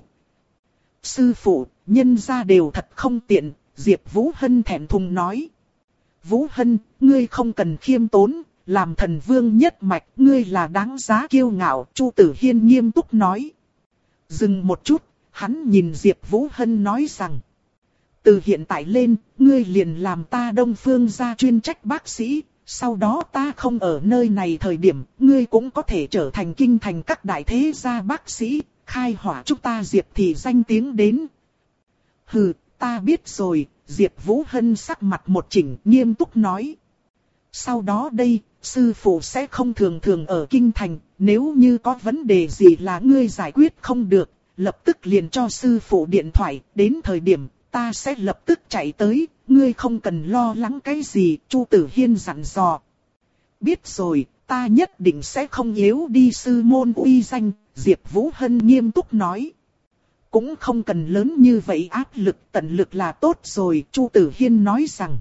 Sư phụ, nhân gia đều thật không tiện, Diệp Vũ Hân thẹn thùng nói. Vũ Hân, ngươi không cần khiêm tốn, làm thần vương nhất mạch, ngươi là đáng giá kiêu ngạo, Chu Tử Hiên nghiêm túc nói. Dừng một chút, hắn nhìn Diệp Vũ Hân nói rằng. Từ hiện tại lên, ngươi liền làm ta Đông Phương gia chuyên trách bác sĩ, sau đó ta không ở nơi này thời điểm, ngươi cũng có thể trở thành kinh thành các đại thế gia bác sĩ, khai hỏa chúng ta Diệp thị danh tiếng đến. Hừ, ta biết rồi. Diệp Vũ Hân sắc mặt một chỉnh, nghiêm túc nói. Sau đó đây, sư phụ sẽ không thường thường ở kinh thành, nếu như có vấn đề gì là ngươi giải quyết không được, lập tức liền cho sư phụ điện thoại, đến thời điểm ta sẽ lập tức chạy tới, ngươi không cần lo lắng cái gì, Chu Tử Hiên dặn dò. Biết rồi, ta nhất định sẽ không yếu đi sư môn uy danh, Diệp Vũ Hân nghiêm túc nói. Cũng không cần lớn như vậy áp lực, tận lực là tốt rồi, Chu Tử Hiên nói rằng.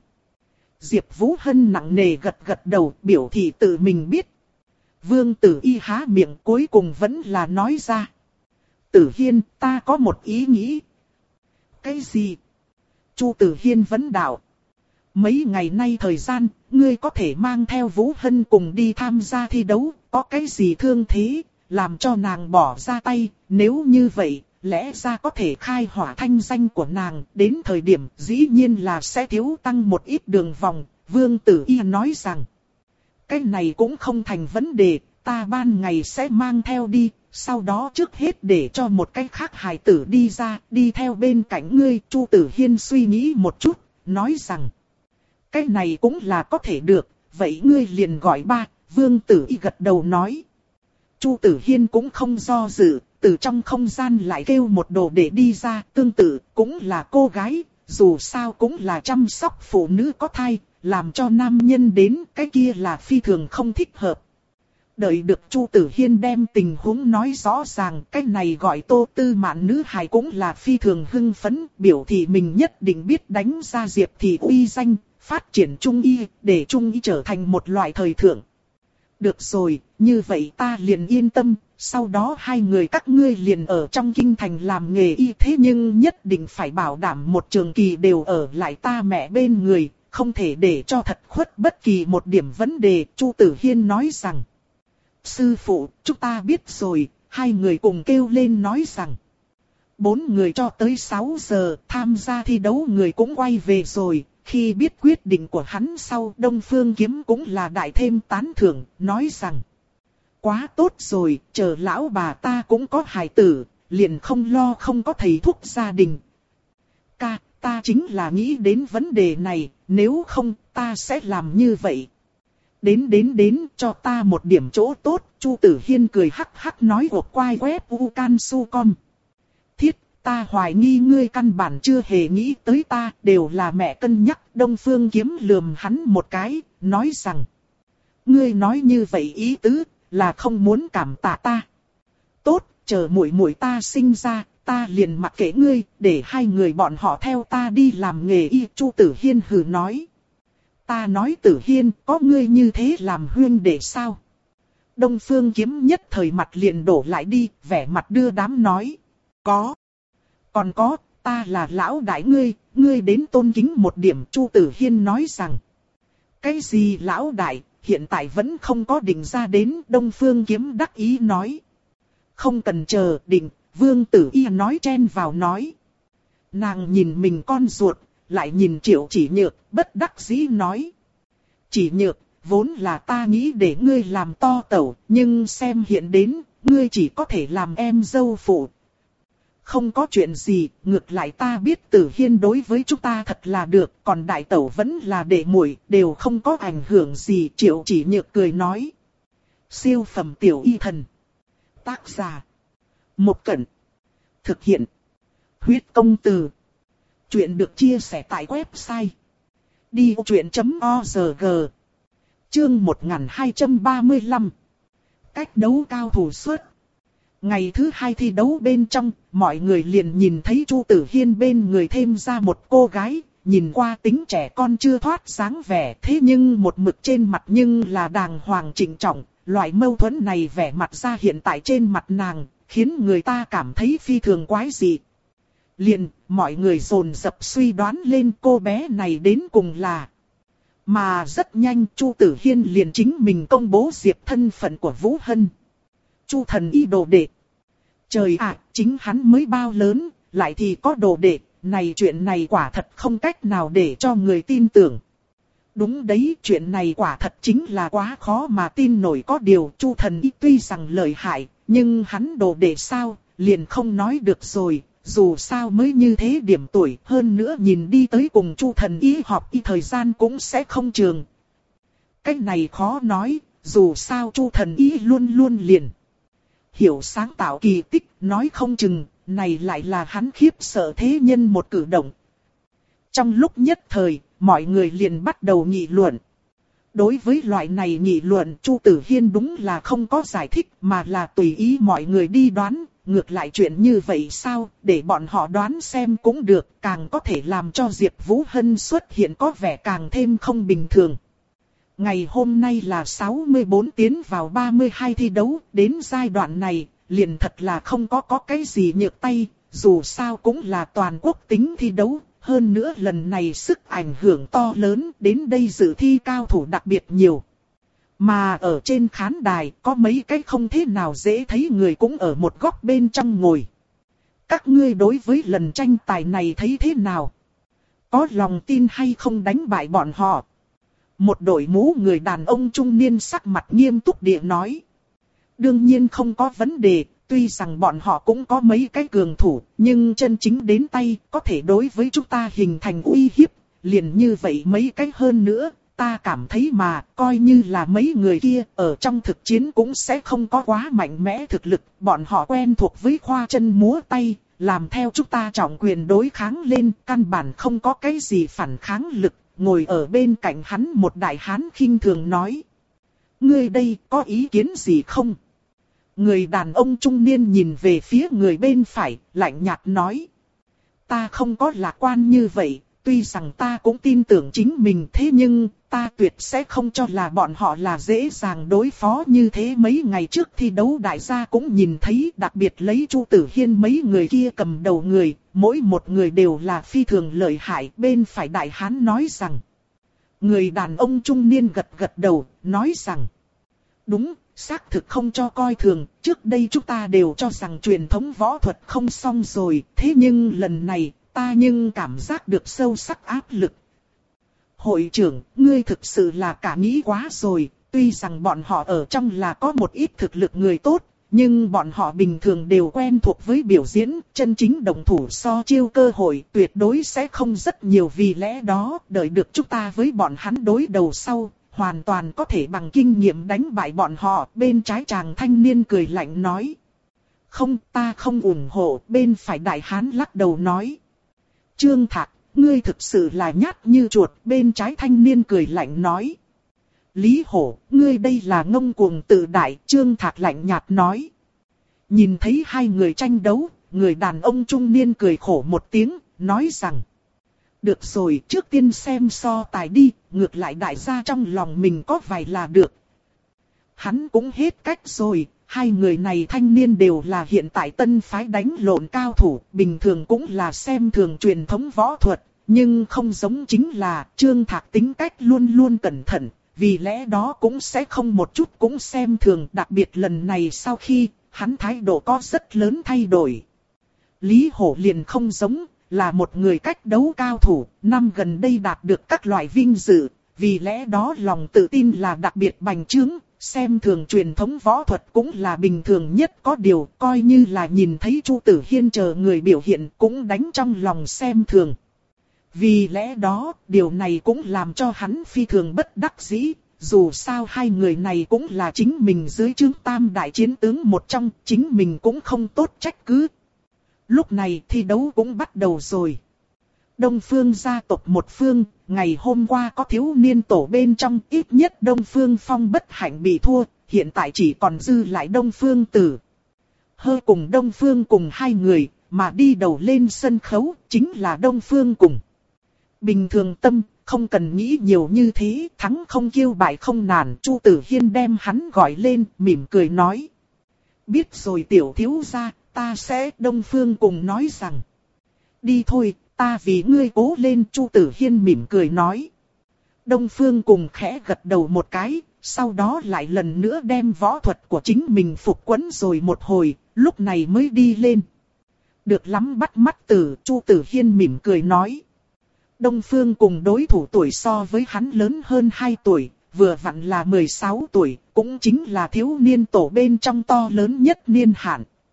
Diệp Vũ Hân nặng nề gật gật đầu, biểu thị tự mình biết. Vương Tử Y há miệng cuối cùng vẫn là nói ra. Tử Hiên, ta có một ý nghĩ. Cái gì? Chu Tử Hiên vấn đạo. Mấy ngày nay thời gian, ngươi có thể mang theo Vũ Hân cùng đi tham gia thi đấu, có cái gì thương thế, làm cho nàng bỏ ra tay, nếu như vậy, lẽ ra có thể khai hỏa thanh danh của nàng, đến thời điểm dĩ nhiên là sẽ thiếu tăng một ít đường vòng, Vương Tử Y nói rằng. Cái này cũng không thành vấn đề, ta ban ngày sẽ mang theo đi, sau đó trước hết để cho một cái khác hài tử đi ra, đi theo bên cạnh ngươi. Chu Tử Hiên suy nghĩ một chút, nói rằng. Cái này cũng là có thể được, vậy ngươi liền gọi ba, Vương Tử Y gật đầu nói. Chu Tử Hiên cũng không do dự, từ trong không gian lại kêu một đồ để đi ra, tương tự cũng là cô gái, dù sao cũng là chăm sóc phụ nữ có thai, làm cho nam nhân đến cái kia là phi thường không thích hợp. Đợi được Chu Tử Hiên đem tình huống nói rõ ràng, cái này gọi Tô Tư Mạn nữ hài cũng là phi thường hưng phấn, biểu thị mình nhất định biết đánh ra Diệp thị uy danh, phát triển Trung Y, để Trung Y trở thành một loại thời thượng. Được rồi, như vậy ta liền yên tâm, sau đó hai người các ngươi liền ở trong kinh thành làm nghề y, thế nhưng nhất định phải bảo đảm một trường kỳ đều ở lại ta mẹ bên người, không thể để cho thật khuất bất kỳ một điểm vấn đề, Chu Tử Hiên nói rằng. Sư phụ, chúng ta biết rồi, hai người cùng kêu lên nói rằng. Bốn người cho tới sáu giờ, tham gia thi đấu người cũng quay về rồi. Khi biết quyết định của hắn sau, Đông Phương Kiếm cũng là đại thêm tán thưởng, nói rằng. Quá tốt rồi, chờ lão bà ta cũng có hài tử, liền không lo không có thầy thuốc gia đình. Ca, ta chính là nghĩ đến vấn đề này, nếu không ta sẽ làm như vậy. Đến đến đến cho ta một điểm chỗ tốt, Chu Tử Hiên cười hắc hắc nói của quai web ucansu.com. Thiết, ta hoài nghi ngươi căn bản chưa hề nghĩ tới ta, đều là mẹ cân nhắc. Đông Phương Kiếm lườm hắn một cái, nói rằng. Ngươi nói như vậy ý tứ, là không muốn cảm tạ ta. Tốt, chờ muội muội ta sinh ra, ta liền mặc kệ ngươi, để hai người bọn họ theo ta đi làm nghề y. Chu Tử Hiên hừ nói. Ta nói Tử Hiên, có ngươi như thế làm huynh đệ sao? Đông Phương Kiếm nhất thời mặt liền đổ lại đi, vẻ mặt đưa đám nói. Có. Còn có, ta là lão đại ngươi, ngươi đến tôn kính một điểm. Chu Tử Hiên nói rằng. Cái gì lão đại, hiện tại vẫn không có định ra đến. Đông Phương Kiếm đắc ý nói. Không cần chờ định, Vương Tử Y nói chen vào nói. Nàng nhìn mình con ruột. Lại nhìn Triệu Chỉ Nhược, bất đắc dĩ nói. Chỉ Nhược, vốn là ta nghĩ để ngươi làm to tẩu, nhưng xem hiện đến, ngươi chỉ có thể làm em dâu phụ. Không có chuyện gì, ngược lại ta biết Tử Hiên đối với chúng ta thật là được, còn đại tẩu vẫn là đệ muội, đều không có ảnh hưởng gì. Triệu Chỉ Nhược cười nói. Siêu phẩm tiểu y thần. Tác giả. Một Cẩn. Thực hiện. Huyết công từ. Chuyện được chia sẻ tại website đi vô chuyện chấm org. Chương một nghìn hai trăm ba mươi lăm. Cách đấu cao thủ xuất. Ngày thứ hai thi đấu bên trong, mọi người liền nhìn thấy Chu Tử Hiên bên người thêm ra một cô gái, nhìn qua tính trẻ con chưa thoát dáng vẻ, thế nhưng một mực trên mặt nhưng là đàng hoàng trịnh trọng, loại mâu thuẫn này vẻ mặt ra hiện tại trên mặt nàng, khiến người ta cảm thấy phi thường quái dị. Liền, mọi người dồn dập suy đoán lên cô bé này đến cùng là. Mà rất nhanh Chu Tử Hiên liền chính mình công bố diệp thân phận của Vũ Hân. Chu thần y đồ đệ. Trời ạ, chính hắn mới bao lớn, lại thì có đồ đệ, này chuyện này quả thật không cách nào để cho người tin tưởng. Đúng đấy, chuyện này quả thật chính là quá khó mà tin nổi, có điều Chu thần y tuy rằng lợi hại, nhưng hắn đồ đệ sao, liền không nói được rồi. dù sao mới như thế điểm tuổi, hơn nữa nhìn đi tới cùng Chu Thần Y học y thời gian cũng sẽ không trường. Cái này khó nói, dù sao Chu Thần Y luôn luôn liền hiểu sáng tạo kỳ tích, nói không chừng, này lại là hắn khiếp sợ thế nhân một cử động. Trong lúc nhất thời, mọi người liền bắt đầu nghị luận. Đối với loại này nghị luận, Chu Tử Hiên đúng là không có giải thích, mà là tùy ý mọi người đi đoán. Ngược lại chuyện như vậy sao, để bọn họ đoán xem cũng được, càng có thể làm cho Diệp Vũ Hân xuất hiện có vẻ càng thêm không bình thường. Ngày hôm nay là sáu mươi bốn tiến vào ba mươi hai thi đấu, đến giai đoạn này, liền thật là không có có cái gì nhược tay, dù sao cũng là toàn quốc tính thi đấu, hơn nữa lần này sức ảnh hưởng to lớn, đến đây dự thi cao thủ đặc biệt nhiều. Mà ở trên khán đài có mấy cái không thế nào dễ thấy người cũng ở một góc bên trong ngồi. Các ngươi đối với lần tranh tài này thấy thế nào? Có lòng tin hay không đánh bại bọn họ? Một đội mũ người đàn ông trung niên sắc mặt nghiêm túc địa nói. Đương nhiên không có vấn đề, tuy rằng bọn họ cũng có mấy cái cường thủ, nhưng chân chính đến tay có thể đối với chúng ta hình thành uy hiếp, liền như vậy mấy cái hơn nữa. Ta cảm thấy mà, coi như là mấy người kia, ở trong thực chiến cũng sẽ không có quá mạnh mẽ thực lực. Bọn họ quen thuộc với khoa chân múa tay, làm theo chúng ta trọng quyền đối kháng lên, căn bản không có cái gì phản kháng lực. Ngồi ở bên cạnh hắn một đại hán khinh thường nói. Ngươi đây có ý kiến gì không? Người đàn ông trung niên nhìn về phía người bên phải, lạnh nhạt nói. Ta không có lạc quan như vậy. Tuy rằng ta cũng tin tưởng chính mình, thế nhưng ta tuyệt sẽ không cho là bọn họ là dễ dàng đối phó như thế. Mấy ngày trước thi đấu đại gia cũng nhìn thấy, đặc biệt lấy Chu Tử Hiên mấy người kia cầm đầu người, mỗi một người đều là phi thường lợi hại. Bên phải đại hán nói rằng, người đàn ông trung niên gật gật đầu, nói rằng, đúng, xác thực không cho coi thường, trước đây chúng ta đều cho rằng truyền thống võ thuật không xong rồi, thế nhưng lần này, ta nhưng cảm giác được sâu sắc áp lực. Hội trưởng, ngươi thực sự là cả nghĩ quá rồi, tuy rằng bọn họ ở trong là có một ít thực lực người tốt, nhưng bọn họ bình thường đều quen thuộc với biểu diễn, chân chính động thủ so chiêu cơ hội tuyệt đối sẽ không rất nhiều, vì lẽ đó, đợi được chúng ta với bọn hắn đối đầu sau, hoàn toàn có thể bằng kinh nghiệm đánh bại bọn họ. Bên trái chàng thanh niên cười lạnh nói. Không, ta không ủng hộ. Bên phải đại hán lắc đầu nói. Trương Thạc, ngươi thực sự là nhát như chuột. Bên trái thanh niên cười lạnh nói. Lý Hổ, ngươi đây là ngông cuồng tự đại. Trương Thạc lạnh nhạt nói. Nhìn thấy hai người tranh đấu, người đàn ông trung niên cười khổ một tiếng, nói rằng. Được rồi, trước tiên xem so tài đi, ngược lại đại gia trong lòng mình có vài là được. Hắn cũng hết cách rồi, hai người này thanh niên đều là hiện tại tân phái đánh lộn cao thủ, bình thường cũng là xem thường truyền thống võ thuật, nhưng không giống chính là Trương Thạc tính cách luôn luôn cẩn thận, vì lẽ đó cũng sẽ không một chút cũng xem thường, đặc biệt lần này sau khi hắn thái độ có rất lớn thay đổi. Lý Hổ liền không giống. Là một người cách đấu cao thủ, năm gần đây đạt được các loại vinh dự, vì lẽ đó lòng tự tin là đặc biệt bành trướng, xem thường truyền thống võ thuật cũng là bình thường nhất, có điều coi như là nhìn thấy Chu Tử Hiên chờ người biểu hiện cũng đánh trong lòng xem thường. Vì lẽ đó, điều này cũng làm cho hắn phi thường bất đắc dĩ, dù sao hai người này cũng là chính mình dưới trướng tam đại chiến tướng một trong, chính mình cũng không tốt trách cứ. Lúc này thi đấu cũng bắt đầu rồi. Đông Phương gia tộc một phương, ngày hôm qua có thiếu niên tổ bên trong, ít nhất Đông Phương Phong bất hạnh bị thua, hiện tại chỉ còn dư lại Đông Phương Tử. Hơ cùng Đông Phương cùng hai người, mà đi đầu lên sân khấu, chính là Đông Phương cùng. Bình thường tâm, không cần nghĩ nhiều như thế, thắng không kiêu bại không nản. Chu Tử Hiên đem hắn gọi lên, mỉm cười nói. Biết rồi tiểu thiếu gia. Ta sẽ. Đông Phương cùng nói rằng. Đi thôi, ta vì ngươi cố lên. Chu Tử Hiên mỉm cười nói. Đông Phương cùng khẽ gật đầu một cái, sau đó lại lần nữa đem võ thuật của chính mình phục quấn rồi một hồi, lúc này mới đi lên. Được lắm, bắt mắt tử. Chu Tử Hiên mỉm cười nói. Đông Phương cùng đối thủ tuổi so với hắn lớn hơn hai tuổi, vừa vặn là mười sáu tuổi, cũng chính là thiếu niên tổ bên trong to lớn nhất niên hạn.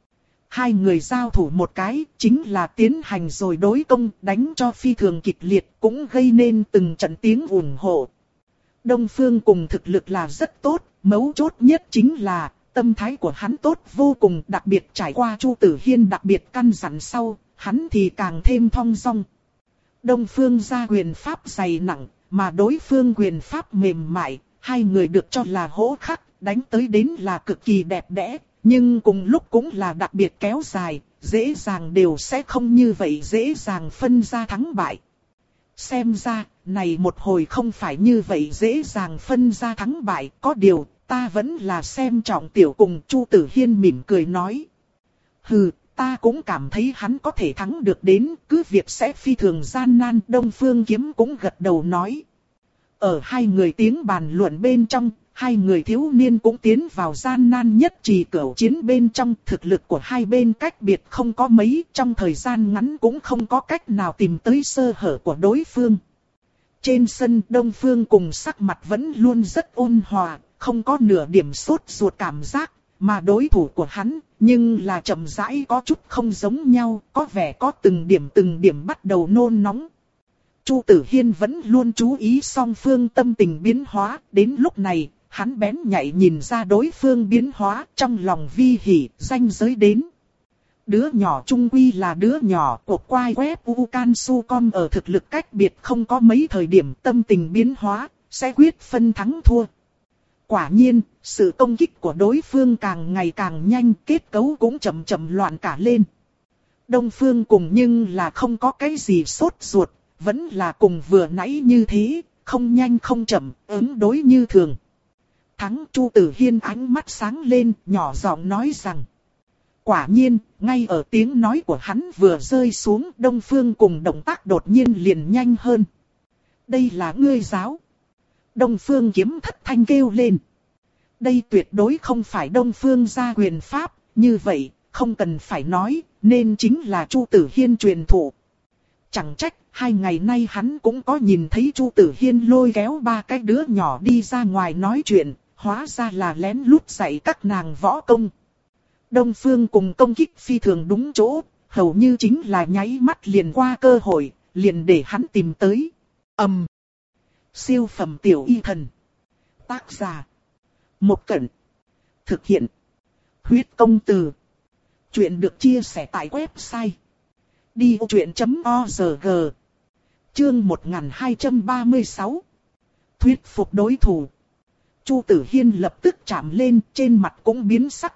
hai người giao thủ một cái, chính là tiến hành rồi đối công, đánh cho phi thường kịch liệt, cũng gây nên từng trận tiếng ủng hộ. Đông Phương cùng thực lực là rất tốt, mấu chốt nhất chính là tâm thái của hắn tốt vô cùng, đặc biệt trải qua Chu Tử Hiên đặc biệt căn dặn sau, hắn thì càng thêm thong dong. Đông Phương ra quyền pháp dày nặng, mà đối phương quyền pháp mềm mại, hai người được cho là hỗ khắc, đánh tới đến là cực kỳ đẹp đẽ, nhưng cùng lúc cũng là đặc biệt kéo dài, dễ dàng đều sẽ không như vậy dễ dàng phân ra thắng bại. Xem ra, này một hồi không phải như vậy dễ dàng phân ra thắng bại, có điều, ta vẫn là xem trọng tiểu cùng. Chu Tử Hiên mỉm cười nói. Hừ, ta cũng cảm thấy hắn có thể thắng được đến, cứ việc sẽ phi thường gian nan. Đông Phương Kiếm cũng gật đầu nói. Ở hai người tiếng bàn luận bên trong, hai người thiếu niên cũng tiến vào gian nan nhất trì cửu chiến bên trong. Thực lực của hai bên cách biệt không có mấy, trong thời gian ngắn cũng không có cách nào tìm tới sơ hở của đối phương. Trên sân Đông Phương cùng sắc mặt vẫn luôn rất ôn hòa, không có nửa điểm sốt ruột cảm giác, mà đối thủ của hắn, nhưng là chậm rãi có chút không giống nhau, có vẻ có từng điểm từng điểm bắt đầu nôn nóng. Chu Tử Hiên vẫn luôn chú ý song phương tâm tình biến hóa, đến lúc này, hắn bén nhạy nhìn ra đối phương biến hóa, trong lòng vi hỉ, ranh giới đến. Đứa nhỏ trung quy là đứa nhỏ, cuộc quay web Ucansucom ở thực lực cách biệt không có mấy thời điểm tâm tình biến hóa, sẽ quyết phân thắng thua. Quả nhiên, sự công kích của đối phương càng ngày càng nhanh, kết cấu cũng chậm chậm loạn cả lên. Đông Phương cùng nhưng là không có cái gì sốt ruột, vẫn là cùng vừa nãy như thế, không nhanh không chậm, ứng đối như thường. Thắng. Chu Tử Hiên ánh mắt sáng lên, nhỏ giọng nói rằng. Quả nhiên, ngay ở tiếng nói của hắn vừa rơi xuống, Đông Phương cùng động tác đột nhiên liền nhanh hơn. Đây là ngươi giáo. Đông Phương Kiếm thất thanh kêu lên. Đây tuyệt đối không phải Đông Phương gia quyền pháp, như vậy, không cần phải nói, nên chính là Chu Tử Hiên truyền thụ. Chẳng trách, hai ngày nay hắn cũng có nhìn thấy Chu Tử Hiên lôi kéo ba cái đứa nhỏ đi ra ngoài nói chuyện, hóa ra là lén lút dạy các nàng võ công. Đông Phương cùng công kích phi thường đúng chỗ, hầu như chính là nháy mắt liền qua cơ hội, liền để hắn tìm tới. Ầm. Um. Siêu phẩm tiểu y thần. Tác giả. Một Cẩn. Thực hiện. Huyết công từ. Chuyện được chia sẻ tại website. đi vô chuyện chấm org. Chương một nghìn hai trăm ba mươi sáu. Thuyết phục đối thủ. Chu Tử Hiên lập tức chạm lên, trên mặt cũng biến sắc.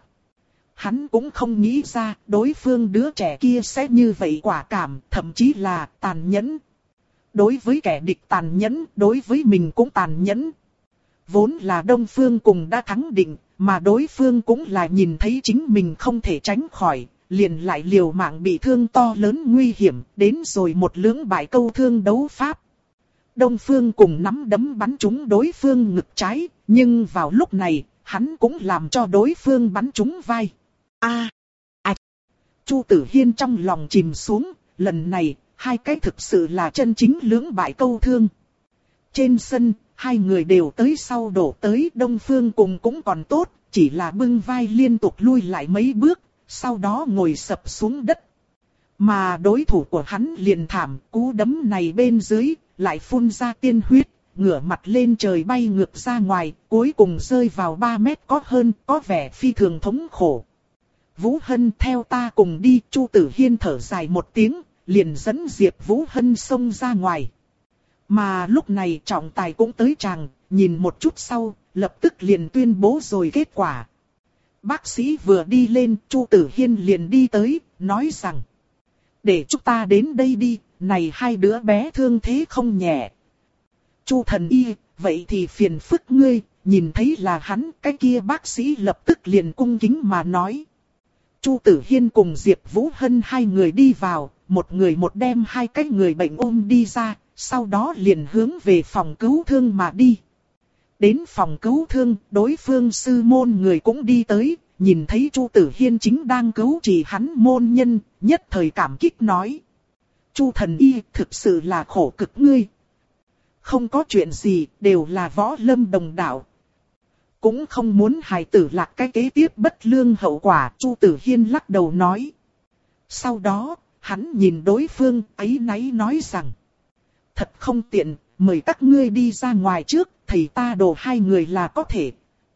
Hắn cũng không nghĩ ra đối phương đứa trẻ kia sẽ như vậy quả cảm, thậm chí là tàn nhẫn. Đối với kẻ địch tàn nhẫn, đối với mình cũng tàn nhẫn. Vốn là Đông Phương cùng đã thắng định, mà đối phương cũng là nhìn thấy chính mình không thể tránh khỏi, liền lại liều mạng bị thương to lớn nguy hiểm, đến rồi một lưỡng bại câu thương đấu pháp. Đông Phương cùng nắm đấm bắn trúng đối phương ngực trái, nhưng vào lúc này, hắn cũng làm cho đối phương bắn trúng vai. A, a. Chu Tử Hiên trong lòng chìm xuống, lần này, hai cái thực sự là chân chính lưỡng bại câu thương. Trên sân, hai người đều tới sau đổ tới. Đông Phương cùng cũng còn tốt, chỉ là bưng vai liên tục lui lại mấy bước, sau đó ngồi sập xuống đất. Mà đối thủ của hắn liền thảm, cú đấm này bên dưới, lại phun ra tiên huyết, ngửa mặt lên trời bay ngược ra ngoài, cuối cùng rơi vào ba mét có hơn, có vẻ phi thường thống khổ. Vũ Hân theo ta cùng đi. Chu Tử Hiên thở dài một tiếng, liền dẫn Diệp Vũ Hân xông ra ngoài. Mà lúc này trọng tài cũng tới tràng, nhìn một chút sau, lập tức liền tuyên bố rồi kết quả. Bác sĩ vừa đi lên, Chu Tử Hiên liền đi tới, nói rằng. Để chúng ta đến đây đi, này hai đứa bé thương thế không nhẹ. Chu thần y, vậy thì phiền phức ngươi, nhìn thấy là hắn, cái kia bác sĩ lập tức liền cung kính mà nói. Chu Tử Hiên cùng Diệp Vũ Hân hai người đi vào, một người một đem hai cái người bệnh ôm đi ra, sau đó liền hướng về phòng cứu thương mà đi. Đến phòng cứu thương, đối phương sư môn người cũng đi tới, nhìn thấy Chu Tử Hiên chính đang cứu trị hắn môn nhân, nhất thời cảm kích nói. Chu thần y, thực sự là khổ cực ngươi. Không có chuyện gì, đều là võ lâm đồng đạo. cũng không muốn hài tử lạc cái kế tiếp bất lương hậu quả. Chu Tử Hiên lắc đầu nói. Sau đó, hắn nhìn đối phương áy náy nói rằng. Thật không tiện, mời các ngươi đi ra ngoài trước, thầy ta đồ hai người là có thể.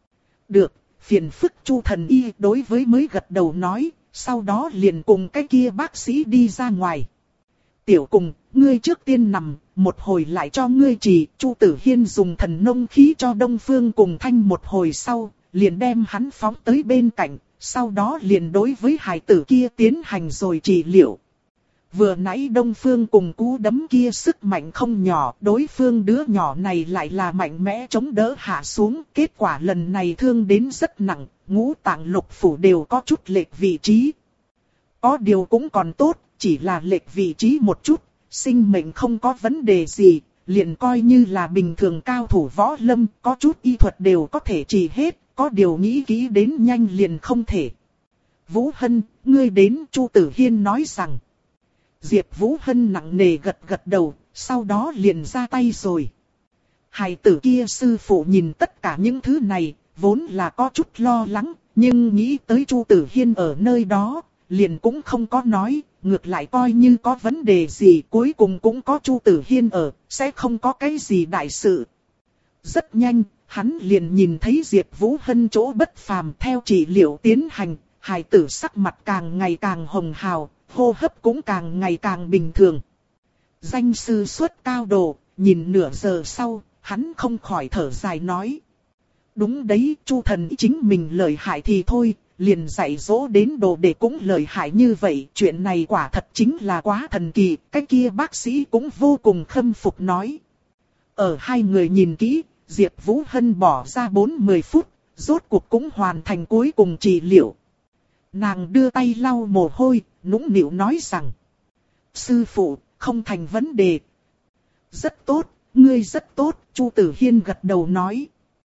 Được, phiền phức Chu Thần Y đối với mới gật đầu nói, sau đó liền cùng cái kia bác sĩ đi ra ngoài. Tiểu Cùng, ngươi trước tiên nằm, một hồi lại cho ngươi trị. Chu Tử Hiên dùng thần nông khí cho Đông Phương Cùng Thanh một hồi sau, liền đem hắn phóng tới bên cạnh, sau đó liền đối với hài tử kia tiến hành rồi trị liệu. Vừa nãy Đông Phương Cùng cú đấm kia sức mạnh không nhỏ, đối phương đứa nhỏ này lại là mạnh mẽ chống đỡ hạ xuống, kết quả lần này thương đến rất nặng, ngũ tạng lục phủ đều có chút lệch vị trí. Có điều cũng còn tốt, chỉ là lệch vị trí một chút, sinh mệnh không có vấn đề gì, liền coi như là bình thường cao thủ võ lâm, có chút y thuật đều có thể trị hết, có điều nghĩ kỹ đến nhanh liền không thể. Vũ Hân, ngươi đến. Chu Tử Hiên nói rằng. Diệp Vũ Hân nặng nề gật gật đầu, sau đó liền ra tay rồi. Hài tử kia sư phụ nhìn tất cả những thứ này, vốn là có chút lo lắng, nhưng nghĩ tới Chu Tử Hiên ở nơi đó, liền cũng không có nói, ngược lại coi như có vấn đề gì cuối cùng cũng có Chu Tử Hiên ở, sẽ không có cái gì đại sự. Rất nhanh, hắn liền nhìn thấy Diệp Vũ Hân chỗ bất phàm theo trị liệu tiến hành, hài tử sắc mặt càng ngày càng hồng hào, hô hấp cũng càng ngày càng bình thường. Danh sư xuất cao độ, nhìn nửa giờ sau, hắn không khỏi thở dài nói. Đúng đấy, Chu Thần chính mình lợi hại thì thôi, liền dạy dỗ đến đồ để cũng lợi hại như vậy. Chuyện này quả thật chính là quá thần kỳ, cái kia bác sĩ cũng vô cùng khâm phục nói. Ở hai người nhìn kỹ, Diệp Vũ Hân bỏ ra bốn mươi phút, rốt cuộc cũng hoàn thành cuối cùng trị liệu. Nàng đưa tay lau mồ hôi, nũng nịu nói rằng. Sư phụ, không thành vấn đề. Rất tốt, ngươi rất tốt, Chu Tử Hiên gật đầu nói.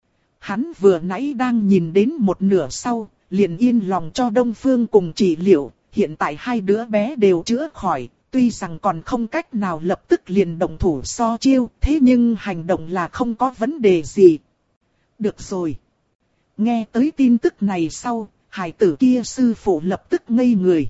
Hắn vừa nãy đang nhìn đến một nửa sau, liền yên lòng cho Đông Phương Cùng trị liệu. Hiện tại hai đứa bé đều chữa khỏi, tuy rằng còn không cách nào lập tức liền động thủ so chiêu, thế nhưng hành động là không có vấn đề gì. Được rồi. Nghe tới tin tức này sau, hài tử kia sư phụ lập tức ngây người.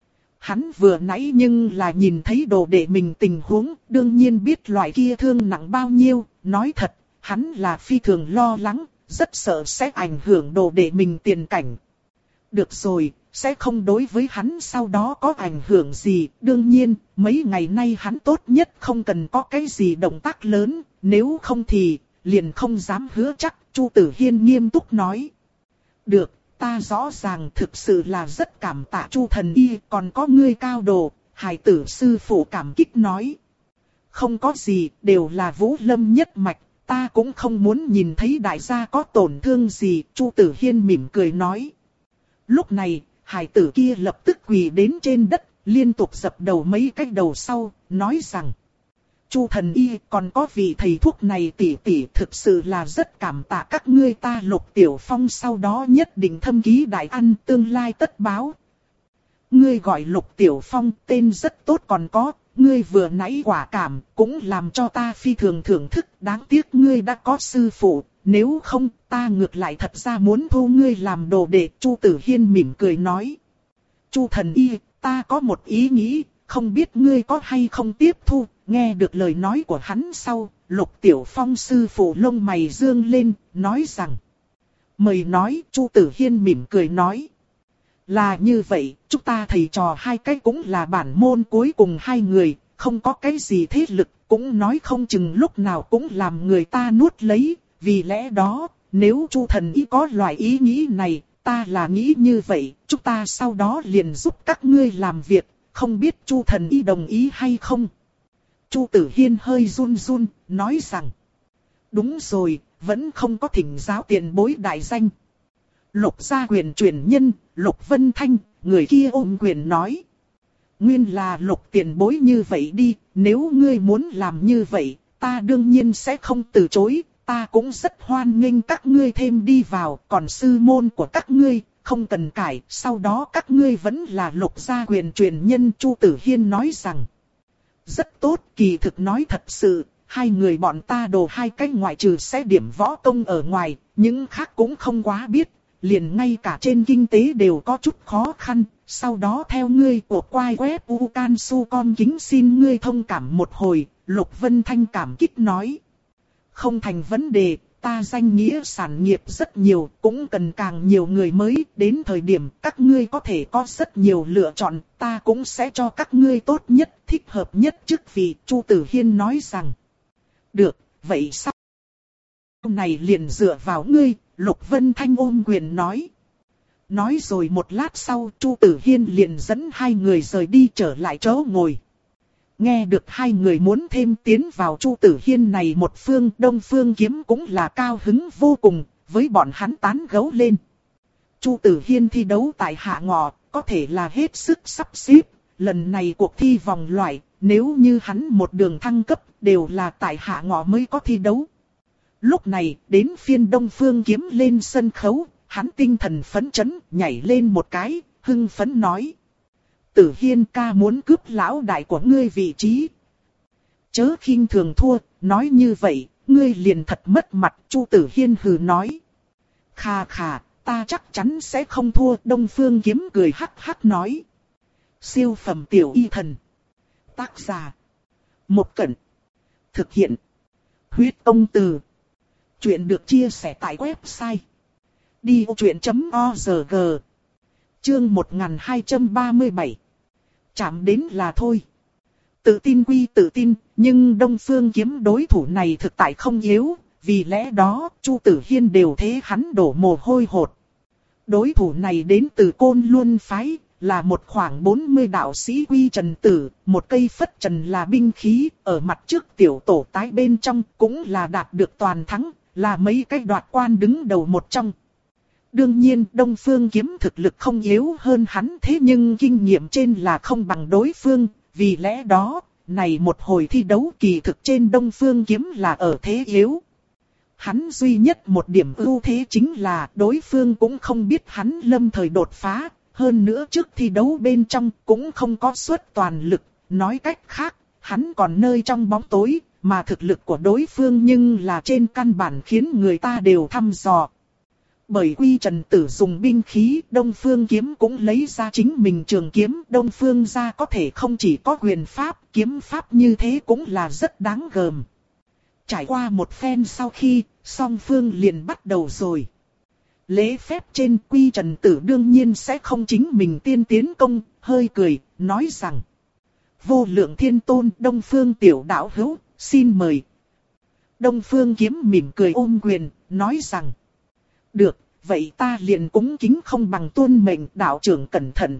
Hắn vừa nãy nhưng là nhìn thấy đồ đệ mình tình huống, đương nhiên biết loại kia thương nặng bao nhiêu, nói thật, hắn là phi thường lo lắng, rất sợ sẽ ảnh hưởng đồ đệ mình tiền cảnh. Được rồi, sẽ không đối với hắn sau đó có ảnh hưởng gì, đương nhiên, mấy ngày nay hắn tốt nhất không cần có cái gì động tác lớn, nếu không thì, liền không dám hứa chắc, Chu Tử Hiên nghiêm túc nói. Được. Ta rõ ràng thực sự là rất cảm tạ Chu Thần Y, còn có ngươi cao độ, hài tử sư phụ cảm kích nói. Không có gì, đều là Vũ Lâm nhất mạch, ta cũng không muốn nhìn thấy đại gia có tổn thương gì, Chu Tử Hiên mỉm cười nói. Lúc này, hài tử kia lập tức quỳ đến trên đất, liên tục dập đầu mấy cái đầu sau, nói rằng. Chu Thần Y, còn có vị thầy thuốc này tỷ tỷ thực sự là rất cảm tạ các ngươi, ta Lục Tiểu Phong sau đó nhất định thâm ký đại ăn, tương lai tất báo. Ngươi gọi Lục Tiểu Phong, tên rất tốt, còn có, ngươi vừa nãy quả cảm, cũng làm cho ta phi thường thưởng thức, đáng tiếc ngươi đã có sư phụ, nếu không, ta ngược lại thật ra muốn thu ngươi làm đồ đệ. Chu Tử Hiên mỉm cười nói. Chu Thần Y, ta có một ý nghĩ, không biết ngươi có hay không tiếp thu. Nghe được lời nói của hắn sau, Lục Tiểu Phong sư phụ lông mày dương lên, nói rằng. Mời nói, Chu Tử Hiên mỉm cười nói. Là như vậy, chúng ta thầy trò hai cái cũng là bản môn cuối cùng hai người, không có cái gì thế lực, cũng nói không chừng lúc nào cũng làm người ta nuốt lấy. Vì lẽ đó, nếu Chu Thần Y có loại ý nghĩ này, ta là nghĩ như vậy, chúng ta sau đó liền giúp các ngươi làm việc, không biết Chu Thần Y đồng ý hay không. Chu Tử Hiên hơi run run, nói rằng. Đúng rồi, vẫn không có thỉnh giáo tiền bối đại danh. Lục gia quyền truyền nhân, Lục Vân Thanh, người kia ôm quyền nói. Nguyên là Lục tiền bối như vậy đi, nếu ngươi muốn làm như vậy, ta đương nhiên sẽ không từ chối, ta cũng rất hoan nghênh các ngươi thêm đi vào, còn sư môn của các ngươi, không cần cải, sau đó các ngươi vẫn là Lục gia quyền truyền nhân. Chu Tử Hiên nói rằng. Rất tốt, kỳ thực nói thật sự, hai người bọn ta đồ hai cách ngoại trừ sẽ điểm võ công ở ngoài, những khác cũng không quá biết, liền ngay cả trên kinh tế đều có chút khó khăn. Sau đó theo ngươi của quai web ucansu.com kính xin ngươi thông cảm một hồi, Lục Vân Thanh cảm kích nói. Không thành vấn đề, ta danh nghĩa sản nghiệp rất nhiều, cũng cần càng nhiều người mới, đến thời điểm các ngươi có thể có rất nhiều lựa chọn, ta cũng sẽ cho các ngươi tốt nhất, thích hợp nhất chức vị. Chu Tử Hiên nói rằng. Được, vậy sao? Này liền dựa vào ngươi, Lục Vân Thanh ôm quyền nói. Nói rồi một lát sau, Chu Tử Hiên liền dẫn hai người rời đi trở lại chỗ ngồi. Nghe được hai người muốn thêm tiến vào Chu Tử Hiên này một phương, Đông Phương Kiếm cũng là cao hứng vô cùng, với bọn hắn tán gẫu lên. Chu Tử Hiên thi đấu tại Hạ Ngọ, có thể là hết sức sắp xếp, lần này cuộc thi vòng loại, nếu như hắn một đường thăng cấp, đều là tại Hạ Ngọ mới có thi đấu. Lúc này, đến phiên Đông Phương Kiếm lên sân khấu, hắn tinh thần phấn chấn, nhảy lên một cái, hưng phấn nói. Tử Hiên ca muốn cướp lão đại của ngươi vị trí. Chớ khinh thường thua, nói như vậy, ngươi liền thật mất mặt. Chu Tử Hiên hừ nói. Khà khà, ta chắc chắn sẽ không thua. Đông Phương Kiếm cười hắc hắc nói. Siêu phẩm tiểu y thần. Tác giả. Một Cẩn. Thực hiện. Huyết Công Từ. Chuyện được chia sẻ tại website đi ô chuyện chấm org. Chương một nghìn hai trăm ba mươi bảy. Chạm đến là thôi. Tự tin quy tự tin, nhưng Đông Phương Kiếm đối thủ này thực tại không yếu, vì lẽ đó Chu Tử Hiên đều thế hắn đổ mồ hôi hột. Đối thủ này đến từ Côn Luân phái, là một khoảng bốn mươi đạo sĩ Quy Trần Tử, một cây phất trần là binh khí, ở mặt trước tiểu tổ tái bên trong cũng là đạt được toàn thắng, là mấy cái đoạt quan đứng đầu một trong. Đương nhiên Đông Phương Kiếm thực lực không yếu hơn hắn, thế nhưng kinh nghiệm trên là không bằng đối phương, vì lẽ đó, này một hồi thi đấu kỳ thực trên Đông Phương Kiếm là ở thế yếu. Hắn duy nhất một điểm ưu thế chính là đối phương cũng không biết hắn lâm thời đột phá, hơn nữa trước thi đấu bên trong cũng không có xuất toàn lực, nói cách khác, hắn còn nơi trong bóng tối, mà thực lực của đối phương nhưng là trên căn bản khiến người ta đều thăm dò. Bởi Quy Trần Tử dùng binh khí, Đông Phương Kiếm cũng lấy ra chính mình trường kiếm, Đông Phương gia có thể không chỉ có quyền pháp, kiếm pháp như thế cũng là rất đáng gờm. Trải qua một phen sau khi, song phương liền bắt đầu rồi. Lễ phép trên, Quy Trần Tử đương nhiên sẽ không chính mình tiên tiến công, hơi cười, nói rằng. Vô Lượng Thiên Tôn, Đông Phương tiểu đạo hữu, xin mời. Đông Phương Kiếm mỉm cười ôm quyền, nói rằng. Được, vậy ta liền cúng kính không bằng tuân mệnh, đạo trưởng cẩn thận.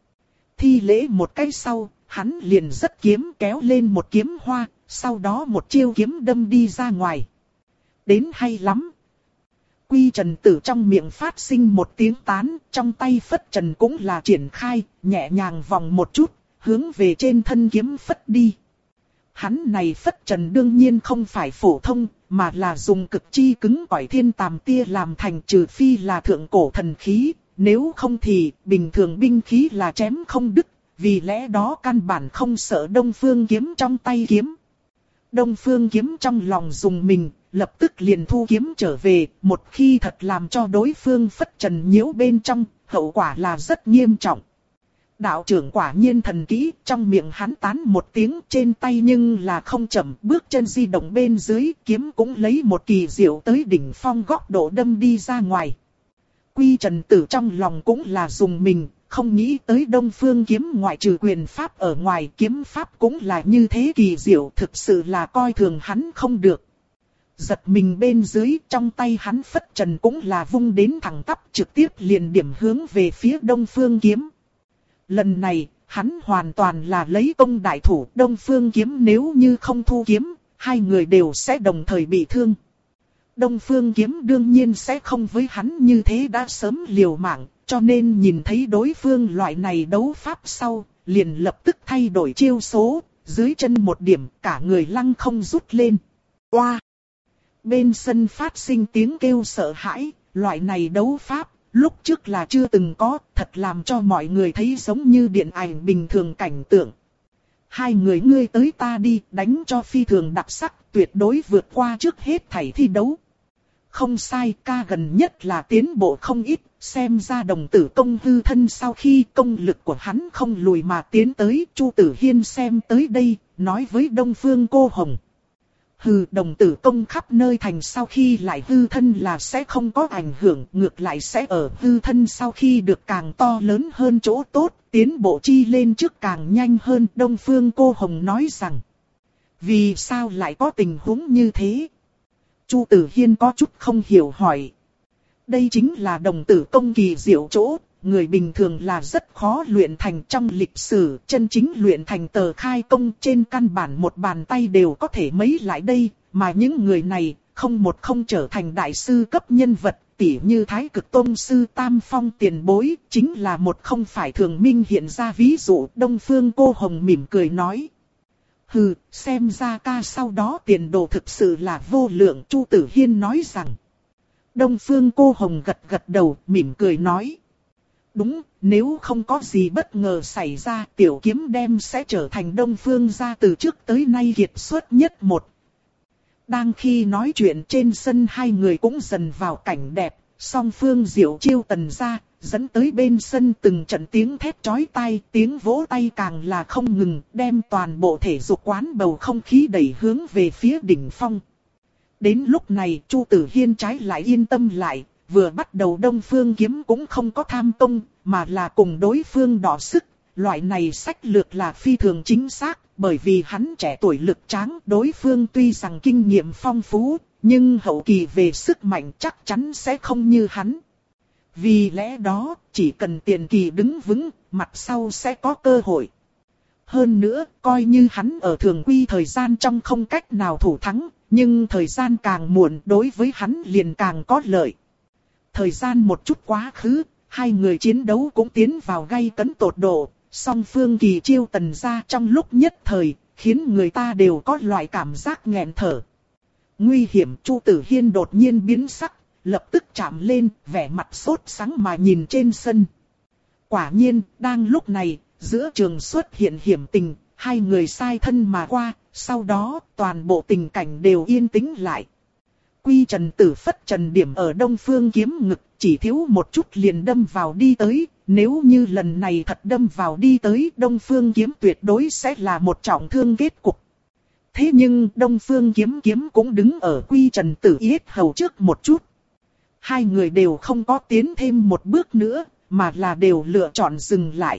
Thi lễ một cái sau, hắn liền rất kiếm kéo lên một kiếm hoa, sau đó một chiêu kiếm đâm đi ra ngoài. Đến hay lắm. Quy Trần Tử trong miệng phát sinh một tiếng tán, trong tay phất trần cũng là triển khai, nhẹ nhàng vòng một chút, hướng về trên thân kiếm phất đi. Hắn này phất trần đương nhiên không phải phổ thông, mà là dùng cực chi cứng cỏi thiên tàm tia làm thành, trừ phi là thượng cổ thần khí, nếu không thì bình thường binh khí là chém không đứt, vì lẽ đó căn bản không sợ Đông Phương Kiếm trong tay kiếm. Đông Phương Kiếm trong lòng dùng mình, lập tức liền thu kiếm trở về, một khi thật làm cho đối phương phất trần nhiễu bên trong, hậu quả là rất nghiêm trọng. Đạo trưởng quả nhiên thần kỹ, trong miệng hắn tán một tiếng, trên tay nhưng là không chậm, bước chân di động bên dưới, kiếm cũng lấy một kỳ diệu tới đỉnh phong góc độ đâm đi ra ngoài. Quy Trần Tử trong lòng cũng là dùng mình, không nghĩ tới Đông Phương Kiếm ngoại trừ quyền pháp ở ngoài, kiếm pháp cũng là như thế kỳ diệu, thực sự là coi thường hắn không được. Giật mình bên dưới, trong tay hắn phất trần cũng là vung đến thẳng tắp, trực tiếp liền điểm hướng về phía Đông Phương Kiếm. Lần này, hắn hoàn toàn là lấy công đại thủ, Đông Phương Kiếm nếu như không thu kiếm, hai người đều sẽ đồng thời bị thương. Đông Phương Kiếm đương nhiên sẽ không với hắn như thế đã sớm liều mạng, cho nên nhìn thấy đối phương loại này đấu pháp sau, liền lập tức thay đổi chiêu số, dưới chân một điểm, cả người lăng không rút lên. Oa! Bên sân phát sinh tiếng kêu sợ hãi, loại này đấu pháp, lúc trước là chưa từng có, thật làm cho mọi người thấy giống như điện ảnh bình thường cảnh tượng. Hai người ngươi tới ta đi, đánh cho phi thường đặc sắc, tuyệt đối vượt qua trước hết thảy thi đấu. Không sai, ca gần nhất là tiến bộ không ít, xem ra đồng tử công hư thân sau khi công lực của hắn không lùi mà tiến tới. Chu Tử Hiên xem tới đây, nói với Đông Phương Cô Hồng. Hừ, đồng tử công khắp nơi thành sau khi lại hư thân là sẽ không có ảnh hưởng, ngược lại sẽ ở hư thân sau khi được càng to lớn hơn chỗ tốt, tiến bộ chi lên trước càng nhanh hơn. Đông Phương Cô Hồng nói rằng, vì sao lại có tình huống như thế? Chu Tử Hiên có chút không hiểu hỏi. Đây chính là đồng tử công kỳ diệu chỗ, người bình thường là rất khó luyện thành. Trong lịch sử, chân chính luyện thành tờ khai công trên căn bản một bàn tay đều có thể mấy lại đây, mà những người này không một không trở thành đại sư cấp nhân vật, tỉ như Thái Cực Tông sư Tam Phong tiền bối, chính là một không phải thường minh hiện ra ví dụ. Đông Phương Cô Hồng mỉm cười nói. Hừ, xem ra ca sau đó tiền đồ thực sự là vô lượng. Chu Tử Hiên nói rằng. Đông Phương Cô Hồng gật gật đầu, mỉm cười nói. Đúng, nếu không có gì bất ngờ xảy ra, tiểu kiếm đem sẽ trở thành Đông Phương gia từ trước tới nay kiệt xuất nhất một. Đang khi nói chuyện trên sân hai người cũng dần vào cảnh đẹp, song phương diệu chiêu tần ra, dẫn tới bên sân từng trận tiếng thét chói tai, tiếng vỗ tay càng là không ngừng, đem toàn bộ thể dục quán bầu không khí đẩy hướng về phía đỉnh phong. Đến lúc này Chu Tử Hiên trái lại yên tâm lại, vừa bắt đầu Đông Phương Kiếm cũng không có tham công, mà là cùng đối phương đọ sức. Loại này sách lược là phi thường chính xác, bởi vì hắn trẻ tuổi lực tráng, đối phương tuy rằng kinh nghiệm phong phú, nhưng hậu kỳ về sức mạnh chắc chắn sẽ không như hắn. Vì lẽ đó, chỉ cần tiền kỳ đứng vững, mặt sau sẽ có cơ hội. Hơn nữa, coi như hắn ở thường quy thời gian trong không cách nào thủ thắng, nhưng thời gian càng muộn đối với hắn liền càng có lợi. Thời gian một chút quá khứ, hai người chiến đấu cũng tiến vào gay cấn tột độ, song phương kỳ chiêu tần ra trong lúc nhất thời, khiến người ta đều có loại cảm giác nghẹn thở. Nguy hiểm. Chu Tử Hiên đột nhiên biến sắc, lập tức chạm lên, vẻ mặt sốt sắng mà nhìn trên sân. Quả nhiên, đang lúc này, giữa trường xuất hiện hiểm tình, hai người sai thân mà qua, sau đó toàn bộ tình cảnh đều yên tĩnh lại. Quy Trần Tử phất trần điểm ở Đông Phương Kiếm ngực, chỉ thiếu một chút liền đâm vào đi tới, nếu như lần này thật đâm vào đi tới, Đông Phương Kiếm tuyệt đối sẽ là một trọng thương kết cục. Thế nhưng Đông Phương Kiếm kiếm cũng đứng ở Quy Trần Tử yết hầu trước một chút. Hai người đều không có tiến thêm một bước nữa, mà là đều lựa chọn dừng lại.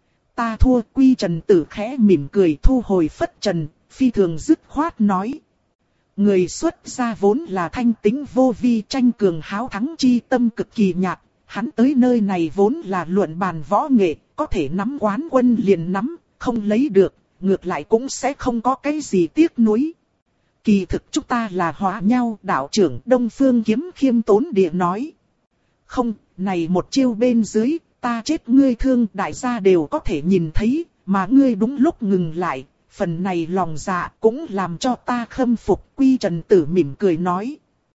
Ta thua. Quy Trần Tử khẽ mỉm cười thu hồi phất trần, phi thường dứt khoát nói. Người xuất gia vốn là thanh tính vô vi, tranh cường háo thắng chi tâm cực kỳ nhạt. Hắn tới nơi này vốn là luận bàn võ nghệ, có thể nắm quán quân liền nắm, không lấy được, ngược lại cũng sẽ không có cái gì tiếc nuối. Kỳ thực chúng ta là hóa nhau. Đạo trưởng Đông Phương Kiếm khiêm tốn địa nói. Không, này một chiêu bên dưới, ta chết ngươi thương đại gia đều có thể nhìn thấy, mà ngươi đúng lúc ngừng lại. Phần này lòng dạ cũng làm cho ta khâm phục. Quy Trần Tử mỉm cười nói.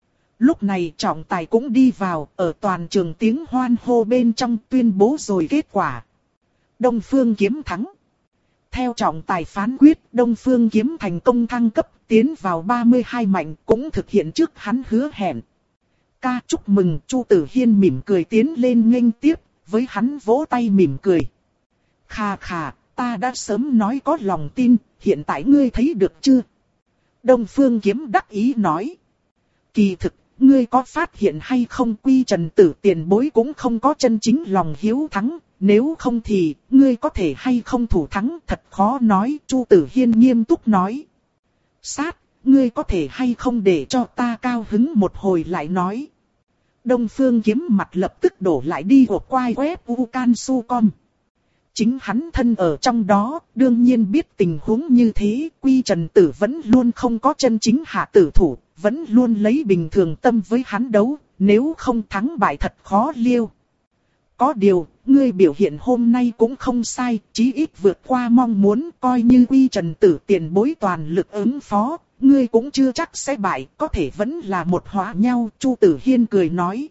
Lúc này trọng tài cũng đi vào, ở toàn trường tiếng hoan hô bên trong tuyên bố rồi kết quả. Đông Phương Kiếm thắng. Theo trọng tài phán quyết, Đông Phương Kiếm thành công thăng cấp, tiến vào ba mươi hai mạnh, cũng thực hiện trước hắn hứa hẹn. Ca chúc mừng. Chu Tử Hiên mỉm cười tiến lên nghênh tiếp, với hắn vỗ tay mỉm cười. Khà khà, ta đã sớm nói có lòng tin, hiện tại ngươi thấy được chưa? Đông Phương Kiếm đắc ý nói. Kỳ thực, ngươi có phát hiện hay không, Quy Trần Tử tiền bối cũng không có chân chính lòng hiếu thắng, nếu không thì, ngươi có thể hay không thủ thắng thật khó nói. Chu Tử Hiên nghiêm túc nói. Sát, ngươi có thể hay không để cho ta cao hứng một hồi lại nói. Đông Phương Kiếm mặt lập tức đổ lại đi của quai web ucansu.com. Chính hắn thân ở trong đó, đương nhiên biết tình huống như thế. Quy Trần Tử vẫn luôn không có chân chính hạ tử thủ, vẫn luôn lấy bình thường tâm với hắn đấu, nếu không thắng bại thật khó liêu. Có điều, ngươi biểu hiện hôm nay cũng không sai, chí ít vượt qua mong muốn, coi như Quy Trần Tử tiền bối toàn lực ứng phó, ngươi cũng chưa chắc sẽ bại, có thể vẫn là một hóa nhau. Chu Tử Hiên cười nói.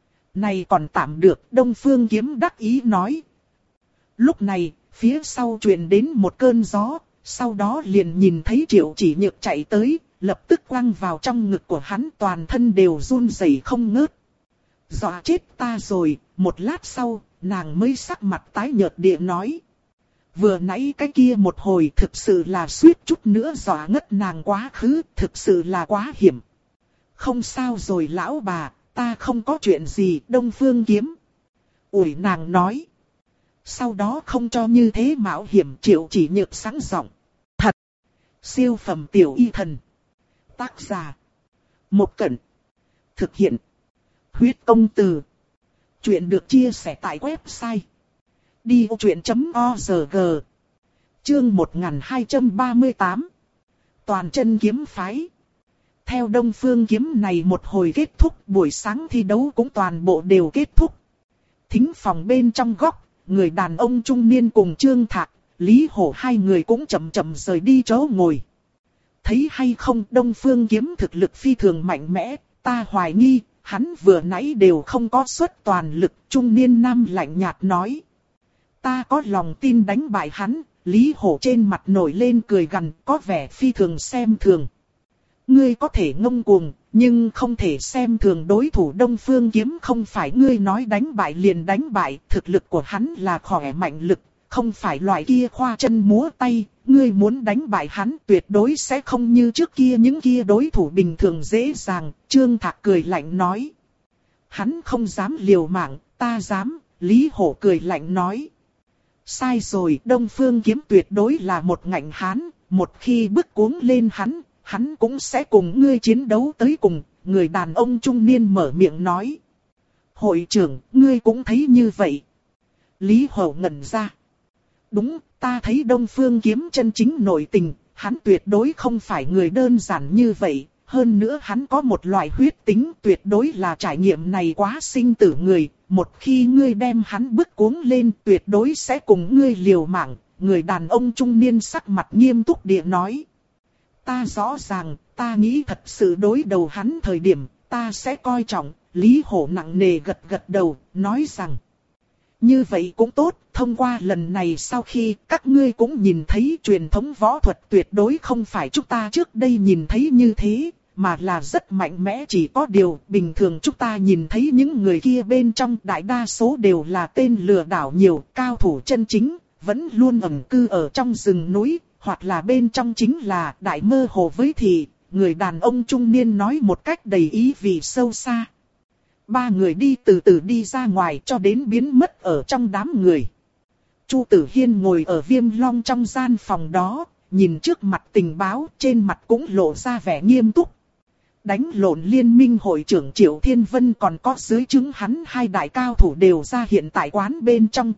Này còn tạm được. Đông Phương Kiếm đắc ý nói. Lúc này, phía sau truyền đến một cơn gió, Sau đó liền nhìn thấy Triệu Chỉ Nhược chạy tới, lập tức quăng vào trong ngực của hắn, toàn thân đều run rẩy không ngớt. Dọa chết ta rồi. Một lát sau, nàng mới sắc mặt tái nhợt địa nói. Vừa nãy cái kia một hồi thực sự là suýt chút nữa dọa ngất nàng quá khứ, thực sự là quá hiểm. Không sao rồi lão bà, ta không có chuyện gì. Đông Phương Kiếm ủi nàng nói. Sau đó không cho như thế mạo hiểm. Triệu Chỉ Nhược sáng giọng. Thật! Siêu phẩm tiểu y thần. Tác giả. Một Cẩn. Thực hiện. Huyết Công Từ. Chuyện được chia sẻ tại website đi ô chuyện chấm org. Chương một nghìn hai trăm ba mươi tám. Toàn chân kiếm phái. Theo Đông Phương Kiếm này một hồi kết thúc, buổi sáng thi đấu cũng toàn bộ đều kết thúc. Thính phòng bên trong góc, người đàn ông trung niên cùng Trương Thạc, Lý Hổ hai người cũng chậm chậm rời đi chỗ ngồi. Thấy hay không, Đông Phương Kiếm thực lực phi thường mạnh mẽ, ta hoài nghi, hắn vừa nãy đều không có xuất toàn lực. Trung niên nam lạnh nhạt nói. Ta có lòng tin đánh bại hắn. Lý Hổ trên mặt nổi lên cười gằn, có vẻ phi thường xem thường. Ngươi có thể ngông cuồng, nhưng không thể xem thường đối thủ. Đông Phương Kiếm không phải ngươi nói đánh bại liền đánh bại. Thực lực của hắn là khỏe mạnh lực, không phải loại kia khoa chân múa tay. Ngươi muốn đánh bại hắn tuyệt đối sẽ không như trước kia những kia đối thủ bình thường dễ dàng. Trương Thạc cười lạnh nói. Hắn không dám liều mạng, ta dám. Lý Hổ cười lạnh nói. Sai rồi, Đông Phương Kiếm tuyệt đối là một ngạnh hán. Một khi bức cuống lên hắn, hắn cũng sẽ cùng ngươi chiến đấu tới cùng. Người đàn ông trung niên mở miệng nói. Hội trưởng, ngươi cũng thấy như vậy. Lý Hổ ngẩn ra. Đúng, ta thấy Đông Phương Kiếm chân chính nội tình, hắn tuyệt đối không phải người đơn giản như vậy. Hơn nữa hắn có một loại huyết tính, tuyệt đối là trải nghiệm này quá sinh tử người. Một khi ngươi đem hắn bức cuống lên, tuyệt đối sẽ cùng ngươi liều mạng. Người đàn ông trung niên sắc mặt nghiêm túc địa nói. Ta rõ ràng, ta nghĩ thật sự đối đầu hắn thời điểm, ta sẽ coi trọng. Lý Hổ nặng nề gật gật đầu, nói rằng. Như vậy cũng tốt, thông qua lần này sau khi các ngươi cũng nhìn thấy truyền thống võ thuật tuyệt đối không phải chúng ta trước đây nhìn thấy như thế, mà là rất mạnh mẽ. Chỉ có điều bình thường chúng ta nhìn thấy những người kia bên trong đại đa số đều là tên lừa đảo nhiều, cao thủ chân chính, vẫn luôn ẩn cư ở trong rừng núi, hoặc là bên trong chính là đại mơ hồ với thị. Người đàn ông trung niên nói một cách đầy ý vị sâu xa. Ba người đi từ từ đi ra ngoài cho đến biến mất ở trong đám người. Chu Tử Hiên ngồi ở Viêm Long trong gian phòng đó, nhìn trước mặt tình báo, trên mặt cũng lộ ra vẻ nghiêm túc. Đánh lộn liên minh hội trưởng Triệu Thiên Vân còn có dưới chứng hắn hai đại cao thủ đều ra hiện tại quán bên trong.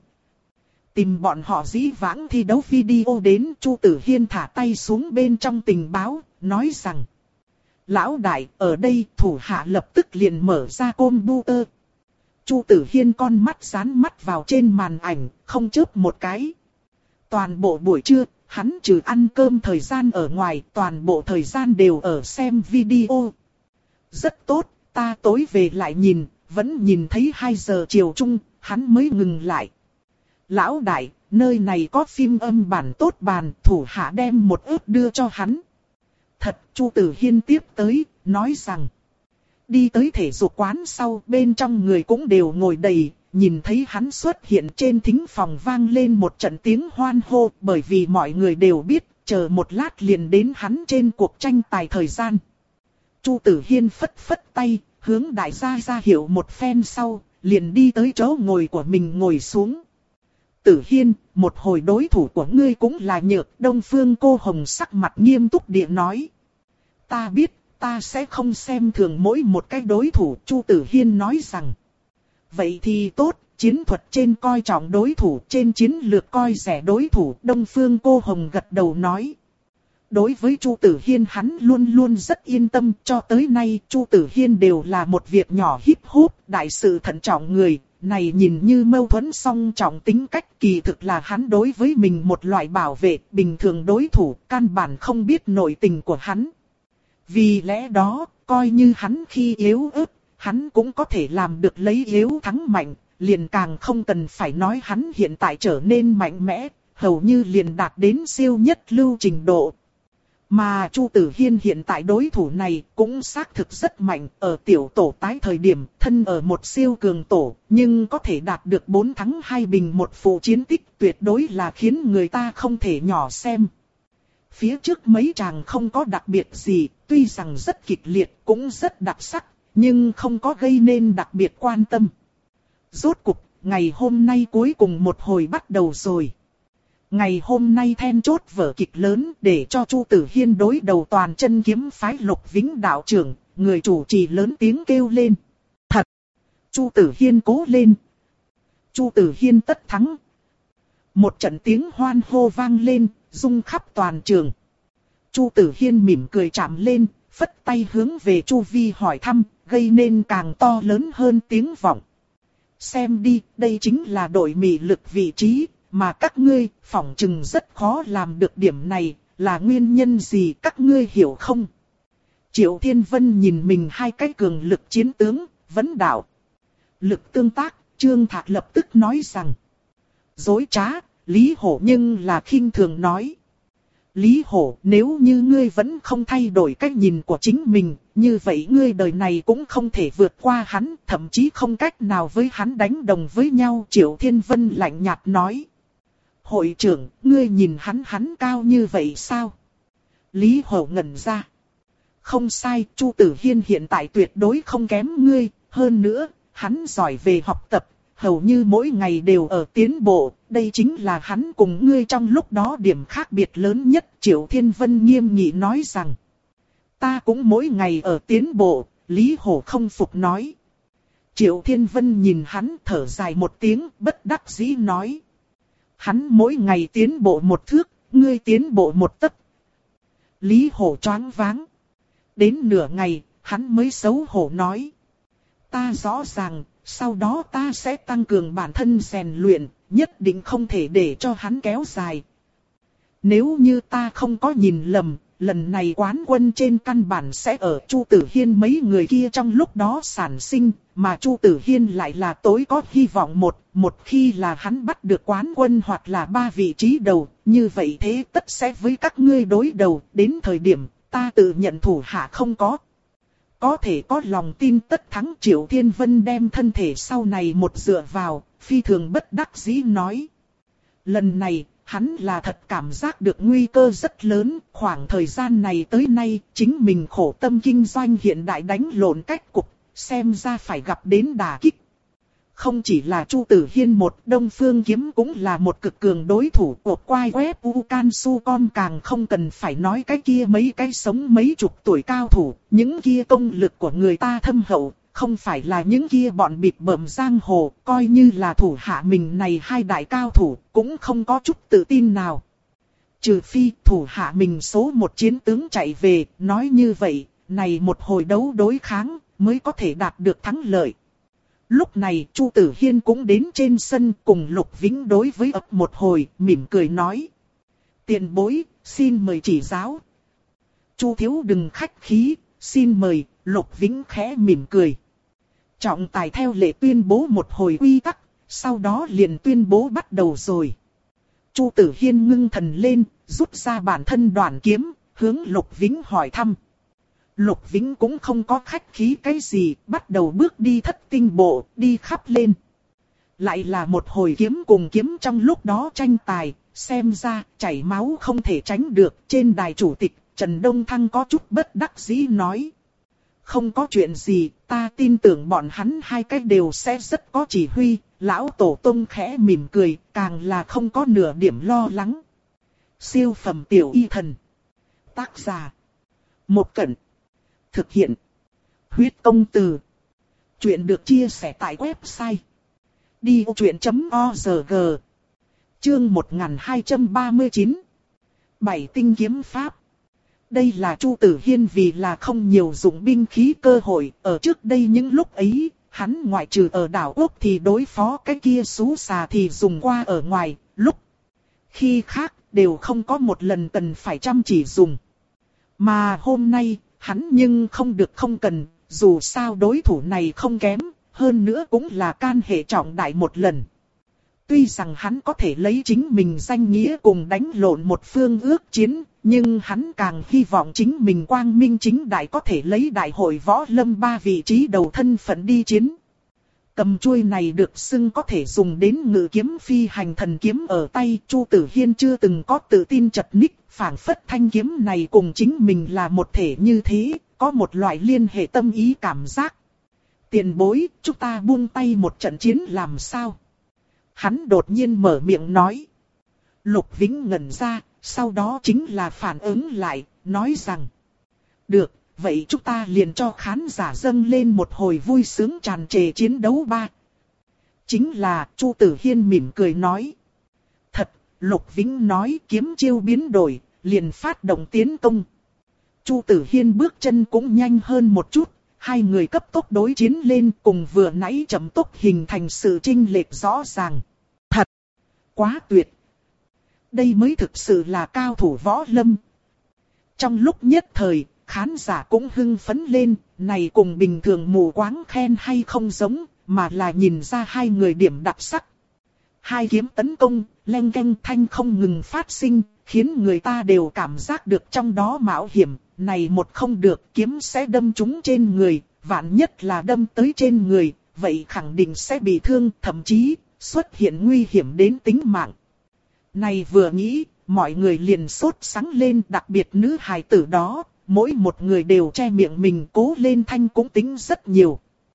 Tìm bọn họ dĩ vãng thi đấu video đến. Chu Tử Hiên thả tay xuống bên trong tình báo, nói rằng. Lão đại, ở đây thủ hạ lập tức liền mở ra computer. Chu Tử Hiên con mắt dán mắt vào trên màn ảnh, không chớp một cái. Toàn bộ buổi trưa, hắn trừ ăn cơm thời gian ở ngoài, toàn bộ thời gian đều ở xem video. Rất tốt, ta tối về lại nhìn, vẫn nhìn thấy hai giờ chiều chung, hắn mới ngừng lại. Lão đại, nơi này có phim âm bản tốt bàn, thủ hạ đem một ức đưa cho hắn. Thật, Chu Tử Hiên tiếp tới, nói rằng. Đi tới thể dục quán sau, bên trong người cũng đều ngồi đầy, nhìn thấy hắn xuất hiện trên thính phòng vang lên một trận tiếng hoan hô, bởi vì mọi người đều biết, chờ một lát liền đến hắn trên cuộc tranh tài thời gian. Chu Tử Hiên phất phất tay, hướng đại gia ra hiệu một phen sau, liền đi tới chỗ ngồi của mình ngồi xuống. Tử Hiên, một hồi đối thủ của ngươi cũng là Nhược. Đông Phương Cô Hồng sắc mặt nghiêm túc địa nói. Ta biết, ta sẽ không xem thường mỗi một cái đối thủ. Chu Tử Hiên nói rằng. Vậy thì tốt, chiến thuật trên coi trọng đối thủ, trên chiến lược coi rẻ đối thủ. Đông Phương Cô Hồng gật đầu nói. Đối với Chu Tử Hiên hắn luôn luôn rất yên tâm. Cho tới nay Chu Tử Hiên đều là một việc nhỏ híp húp, đại sự thận trọng người. Này nhìn như mâu thuẫn song trọng tính cách, kỳ thực là hắn đối với mình một loại bảo vệ. Bình thường đối thủ căn bản không biết nội tình của hắn. Vì lẽ đó, coi như hắn khi yếu ớt, hắn cũng có thể làm được lấy yếu thắng mạnh. Liền càng không cần phải nói hắn hiện tại trở nên mạnh mẽ. hầu như liền đạt đến siêu nhất lưu trình độ. Mà Chu Tử Hiên hiện tại đối thủ này cũng xác thực rất mạnh, ở tiểu tổ tái thời điểm thân ở một siêu cường tổ, nhưng có thể đạt được bốn thắng hai bình một phụ chiến tích tuyệt đối là khiến người ta không thể nhỏ xem. Phía trước mấy chàng không có đặc biệt gì, tuy rằng rất kịch liệt cũng rất đặc sắc, nhưng không có gây nên đặc biệt quan tâm. Rốt cục, ngày hôm nay cuối cùng một hồi bắt đầu rồi. Ngày hôm nay then chốt vở kịch lớn để cho Chu Tử Hiên đối đầu toàn chân kiếm phái Lục Vĩnh đạo trưởng, người chủ trì lớn tiếng kêu lên. Thật! Chu Tử Hiên cố lên! Chu Tử Hiên tất thắng! Một trận tiếng hoan hô vang lên, rung khắp toàn trường. Chu Tử Hiên mỉm cười chạm lên, phất tay hướng về Chu Vi hỏi thăm, gây nên càng to lớn hơn tiếng vọng. Xem đi, đây chính là đội mị lực vị trí, mà các ngươi phỏng chừng rất khó làm được điểm này, là nguyên nhân gì các ngươi hiểu không? Triệu Thiên Vân nhìn mình hai cái cường lực chiến tướng, vấn đạo. Lực tương tác, Trương Thạc lập tức nói rằng. Dối trá, Lý Hổ nhưng là khinh thường nói. Lý Hổ, nếu như ngươi vẫn không thay đổi cách nhìn của chính mình, như vậy ngươi đời này cũng không thể vượt qua hắn, thậm chí không cách nào với hắn đánh đồng với nhau. Triệu Thiên Vân lạnh nhạt nói. Hội trưởng, ngươi nhìn hắn hắn cao như vậy sao? Lý Hổ ngẩn ra. Không sai, Chu Tử Hiên hiện tại tuyệt đối không kém ngươi, hơn nữa, hắn giỏi về học tập, hầu như mỗi ngày đều ở tiến bộ, đây chính là hắn cùng ngươi trong lúc đó điểm khác biệt lớn nhất. Triệu Thiên Vân nghiêm nghị nói rằng, ta cũng mỗi ngày ở tiến bộ, Lý Hổ không phục nói. Triệu Thiên Vân nhìn hắn thở dài một tiếng, bất đắc dĩ nói. Hắn mỗi ngày tiến bộ một thước, ngươi tiến bộ một tấc. Lý Hổ choáng váng. Đến nửa ngày, hắn mới xấu hổ nói. Ta rõ ràng, sau đó ta sẽ tăng cường bản thân rèn luyện, nhất định không thể để cho hắn kéo dài. Nếu như ta không có nhìn lầm, lần này quán quân trên căn bản sẽ ở Chu Tử Hiên mấy người kia trong lúc đó sản sinh, mà Chu Tử Hiên lại là tối có hy vọng một, một khi là hắn bắt được quán quân hoặc là ba vị trí đầu, như vậy thế tất sẽ với các ngươi đối đầu, đến thời điểm ta tự nhận thủ hạ không có. Có thể có lòng tin tất thắng. Triệu Thiên Vân đem thân thể sau này một dựa vào, phi thường bất đắc dĩ nói. Lần này, hắn là thật cảm giác được nguy cơ rất lớn, khoảng thời gian này tới nay, chính mình khổ tâm kinh doanh hiện đại đánh lộn cách cục, xem ra phải gặp đến đả kích. Không chỉ là Chu Tử Hiên một, Đông Phương Kiếm cũng là một cực cường đối thủ của quai web Ucansucom, càng không cần phải nói cái kia mấy cái sống mấy chục tuổi cao thủ, những kia công lực của người ta thâm hậu, không phải là những kia bọn bịp bợm giang hồ, coi như là thủ hạ mình này hai đại cao thủ, cũng không có chút tự tin nào. Trừ phi thủ hạ mình số một chiến tướng chạy về, nói như vậy, này một hồi đấu đối kháng, mới có thể đạt được thắng lợi. Lúc này Chu Tử Hiên cũng đến trên sân cùng Lục Vĩnh đối với ấp một hồi, mỉm cười nói. Tiền bối, xin mời chỉ giáo. Chu thiếu đừng khách khí, xin mời. Lục Vĩnh khẽ mỉm cười. Trọng tài theo lệ tuyên bố một hồi quy tắc, sau đó liền tuyên bố bắt đầu rồi. Chu Tử Hiên ngưng thần lên, rút ra bản thân đoạn kiếm, hướng Lục Vĩnh hỏi thăm. Lục Vĩnh cũng không có khách khí cái gì, bắt đầu bước đi thất tinh bộ, đi khắp lên. Lại là một hồi kiếm cùng kiếm trong lúc đó tranh tài, xem ra chảy máu không thể tránh được. Trên đài chủ tịch, Trần Đông Thăng có chút bất đắc dĩ nói. Không có chuyện gì, ta tin tưởng bọn hắn hai cái đều sẽ rất có chỉ huy. Lão Tổ Tông khẽ mỉm cười, càng là không có nửa điểm lo lắng. Siêu phẩm tiểu y thần. Tác giả. Một Cẩn. Thực hiện. Huyết công từ. Chuyện được chia sẻ tại website. đi ô chuyện chấm org. Chương một nghìn hai trăm ba mươi chín. Bảy tinh kiếm pháp. Đây là Chu Tử Hiên vì là không nhiều dụng binh khí cơ hội. Ở trước đây những lúc ấy, hắn ngoại trừ ở đảo quốc thì đối phó cái kia xú xà thì dùng qua ở ngoài. Lúc khi khác đều không có một lần cần phải chăm chỉ dùng. Mà hôm nay, hắn nhưng không được không cần, dù sao đối thủ này không kém, hơn nữa cũng là can hệ trọng đại một lần. Tuy rằng hắn có thể lấy chính mình danh nghĩa cùng đánh lộn một phương ước chiến, nhưng hắn càng hy vọng chính mình quang minh chính đại có thể lấy đại hội võ lâm ba vị trí đầu thân phận đi chiến. Cầm chuôi này được xưng có thể dùng đến ngự kiếm phi hành thần kiếm ở tay, Chu Tử Hiên chưa từng có tự tin chật ních, phảng phất thanh kiếm này cùng chính mình là một thể như thế, có một loại liên hệ tâm ý cảm giác. Tiền bối, chúng ta buông tay một trận chiến làm sao? Hắn đột nhiên mở miệng nói. Lục Vĩnh ngẩn ra, sau đó chính là phản ứng lại, nói rằng. Được, vậy chúng ta liền cho khán giả dâng lên một hồi vui sướng tràn trề chiến đấu ba. Chính là, Chu Tử Hiên mỉm cười nói. Thật, Lục Vĩnh nói kiếm chiêu biến đổi, liền phát động tiến công. Chu Tử Hiên bước chân cũng nhanh hơn một chút. Hai người cấp tốc đối chiến lên cùng vừa nãy chậm tốc hình thành sự chênh lệch rõ ràng. Thật! Quá tuyệt! Đây mới thực sự là cao thủ võ lâm. Trong lúc nhất thời, khán giả cũng hưng phấn lên, này cùng bình thường mù quáng khen hay không giống, mà là nhìn ra hai người điểm đặc sắc. Hai kiếm tấn công, leng keng thanh không ngừng phát sinh, khiến người ta đều cảm giác được trong đó mạo hiểm. Này một không được kiếm sẽ đâm trúng trên người, vạn nhất là đâm tới trên người, vậy khẳng định sẽ bị thương, thậm chí xuất hiện nguy hiểm đến tính mạng. Này vừa nghĩ, mọi người liền sốt sắng lên, đặc biệt nữ hài tử đó, mỗi một người đều che miệng mình cố lên thanh cũng tính rất nhiều.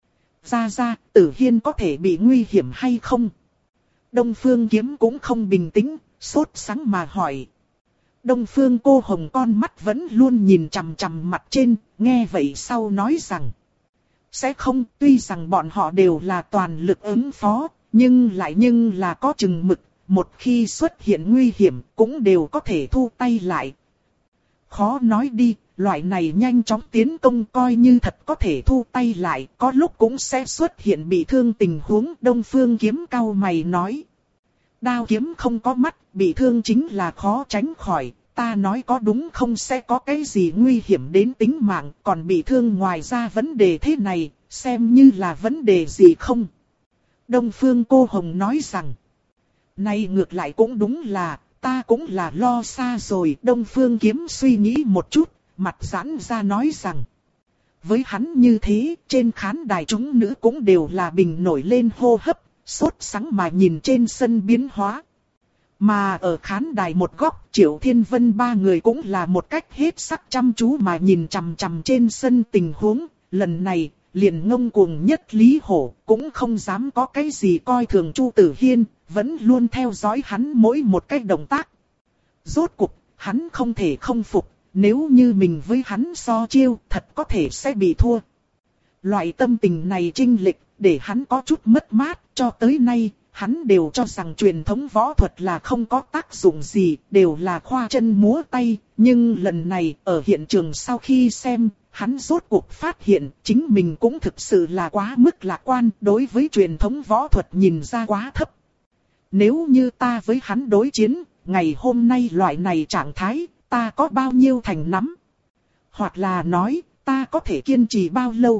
Ra ra, Tử Hiên có thể bị nguy hiểm hay không? Đông Phương Kiếm cũng không bình tĩnh, sốt sắng mà hỏi. Đông Phương Cô Hồng con mắt vẫn luôn nhìn chằm chằm mặt trên, nghe vậy sau nói rằng. Sẽ không, tuy rằng bọn họ đều là toàn lực ứng phó, nhưng lại nhưng là có chừng mực, một khi xuất hiện nguy hiểm cũng đều có thể thu tay lại. Khó nói đi, loại này nhanh chóng tiến công coi như thật có thể thu tay lại, có lúc cũng sẽ xuất hiện bị thương tình huống. Đông Phương Kiếm cau mày nói. Đao kiếm không có mắt, bị thương chính là khó tránh khỏi, ta nói có đúng không, sẽ có cái gì nguy hiểm đến tính mạng, còn bị thương ngoài ra vấn đề thế này, xem như là vấn đề gì không? Đông Phương Cô Hồng nói rằng, này ngược lại cũng đúng là, ta cũng là lo xa rồi. Đông Phương Kiếm suy nghĩ một chút, mặt giãn ra nói rằng, với hắn như thế, trên khán đài chúng nữ cũng đều là bình nổi lên hô hấp, sốt sắng mà nhìn trên sân biến hóa. Mà ở khán đài một góc, Triệu Thiên Vân ba người cũng là một cách hết sắc chăm chú mà nhìn chằm chằm trên sân tình huống. Lần này, liền ngông cuồng nhất Lý Hổ cũng không dám có cái gì coi thường Chu Tử Hiên, vẫn luôn theo dõi hắn mỗi một cái động tác. Rốt cuộc, hắn không thể không phục, nếu như mình với hắn so chiêu, thật có thể sẽ bị thua. Loại tâm tình này chênh lệch, để hắn có chút mất mát. Cho tới nay, hắn đều cho rằng truyền thống võ thuật là không có tác dụng gì, đều là khoa chân múa tay. Nhưng lần này, ở hiện trường sau khi xem, hắn rốt cuộc phát hiện chính mình cũng thực sự là quá mức lạc quan, đối với truyền thống võ thuật nhìn ra quá thấp. Nếu như ta với hắn đối chiến, ngày hôm nay loại này trạng thái, ta có bao nhiêu thành nắm? Hoặc là nói, ta có thể kiên trì bao lâu?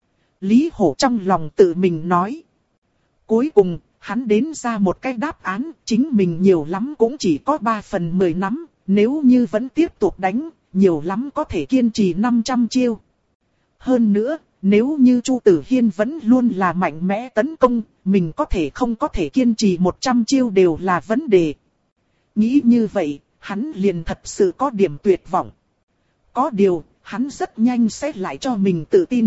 Lý Hổ trong lòng tự mình nói. Cuối cùng, hắn đến ra một cái đáp án, chính mình nhiều lắm cũng chỉ có ba phần mười nắm, nếu như vẫn tiếp tục đánh, nhiều lắm có thể kiên trì năm trăm chiêu. Hơn nữa, nếu như Chu Tử Hiên vẫn luôn là mạnh mẽ tấn công, mình có thể không có thể kiên trì một trăm chiêu đều là vấn đề. Nghĩ như vậy, hắn liền thật sự có điểm tuyệt vọng. Có điều, hắn rất nhanh sẽ lại cho mình tự tin.